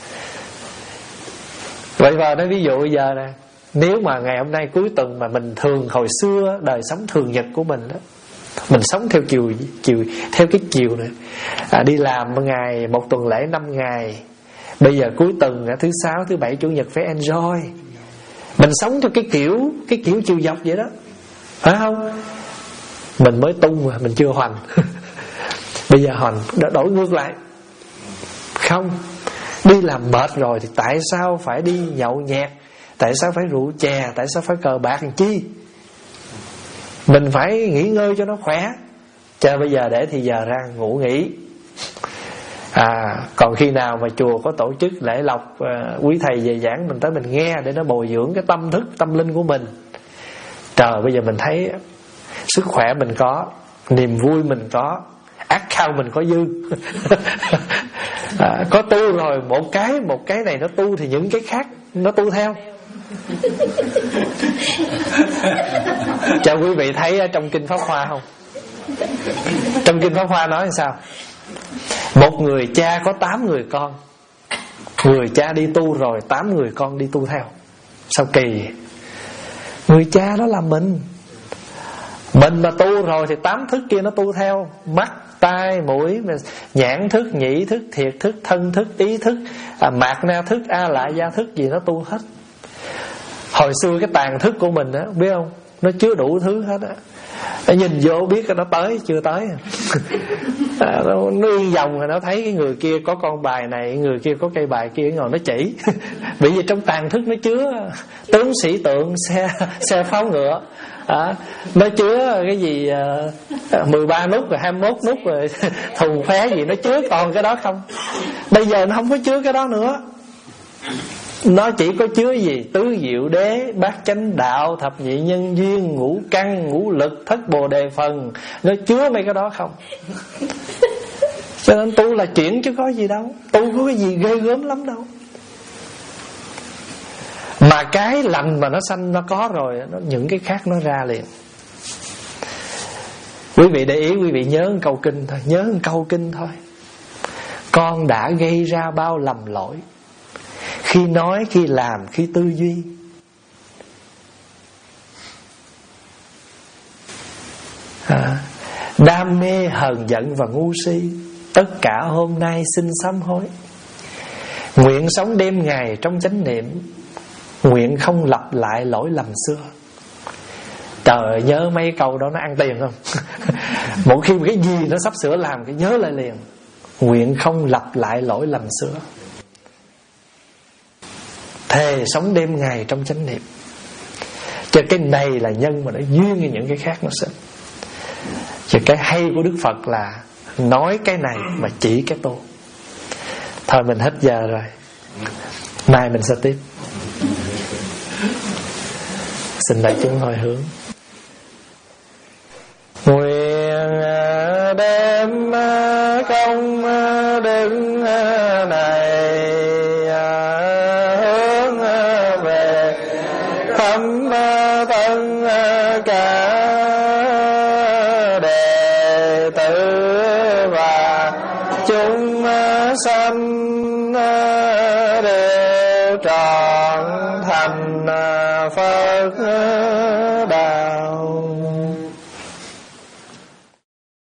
Vậy vào nói ví dụ bây giờ nè, nếu mà ngày hôm nay cuối tuần mà mình thường hồi xưa đời sống thường nhật của mình đó, mình sống theo chiều chiều theo cái chiều này, à, đi làm một ngày một tuần lễ năm ngày, bây giờ cuối tuần thứ sáu thứ bảy chủ nhật phải enjoy. Mình sống theo cái kiểu cái kiểu chiều dọc vậy đó, phải không? Mình mới tung mà mình chưa hoành. Bây giờ hoành đổi ngược lại. Không, đi làm mệt rồi thì tại sao phải đi nhậu nhẹt, tại sao phải rượu chè, tại sao phải cờ bạc làm chi? Mình phải nghỉ ngơi cho nó khỏe. Chờ bây giờ để thì giờ ra ngủ nghỉ. À, còn khi nào mà chùa có tổ chức lễ lộc, uh, quý thầy về giảng mình tới mình nghe để nó bồi dưỡng cái tâm thức tâm linh của mình. Trời, bây giờ mình thấy sức khỏe mình có, niềm vui mình có, ác khao mình có dư. À, có tu rồi, một cái một cái này nó tu thì những cái khác nó tu theo. Cho quý vị thấy trong Kinh Pháp Hoa không? Trong Kinh Pháp Hoa nói làm sao? Một người cha có tám người con. Người cha đi tu rồi, tám người con đi tu theo. Sao kỳ? Người cha đó là mình. Mình mà tu rồi thì tám thức kia nó tu theo. Mắt, tai, mũi, nhãn thức, nhĩ thức, thiệt thức, thân thức, ý thức, à, mạt na thức, a lại gia thức gì nó tu hết. Hồi xưa cái tàn thức của mình á, biết không, nó chứa đủ thứ hết á. Nó nhìn vô biết nó tới chưa tới. À, nó, nó yên dòng rồi nó thấy cái người kia có con bài này, người kia có cây bài kia, ngồi nó chỉ. Bởi vì trong tàn thức nó chứa tướng sĩ tượng, xe xe pháo ngựa, à, nó chứa cái gì à, mười ba nút rồi hai mươi mốt nút rồi thùng phé gì, nó chứa còn cái đó không. Bây giờ nó không có chứa cái đó nữa. Nó chỉ có chứa gì? Tứ diệu đế, bát chánh đạo, thập nhị nhân duyên, ngũ căn, ngũ lực, thất bồ đề phần. Nó chứa mấy cái đó không. Cho nên tu là chuyển chứ có gì đâu. Tu có cái gì ghê gớm lắm đâu. Mà cái lành mà nó sanh nó có rồi, nó, những cái khác nó ra liền. Quý vị để ý, quý vị nhớ một câu kinh thôi. Nhớ một câu kinh thôi. Con đã gây ra bao lầm lỗi, khi nói, khi làm, khi tư duy. à, Đam mê, hờn giận và ngu si, tất cả hôm nay xin sám hối. Nguyện sống đêm ngày trong chánh niệm, nguyện không lặp lại lỗi lầm xưa. Trời, nhớ mấy câu đó nó ăn tiền không? Mỗi khi cái gì nó sắp sửa làm, cái nhớ lại liền. Nguyện không lặp lại lỗi lầm xưa. Thề sống đêm ngày trong chánh niệm. Cho cái này là nhân mà nó duyên với những cái khác nó sinh. Chứ cái hay của Đức Phật là nói cái này mà chỉ cái tu. Thôi mình hết giờ rồi, mai mình sẽ tiếp. Xin đại chúng hồi hướng. Nguyện đem công đức này hướng về thâm thân cả đệ tử và chúng sanh đều trọn thành Phật.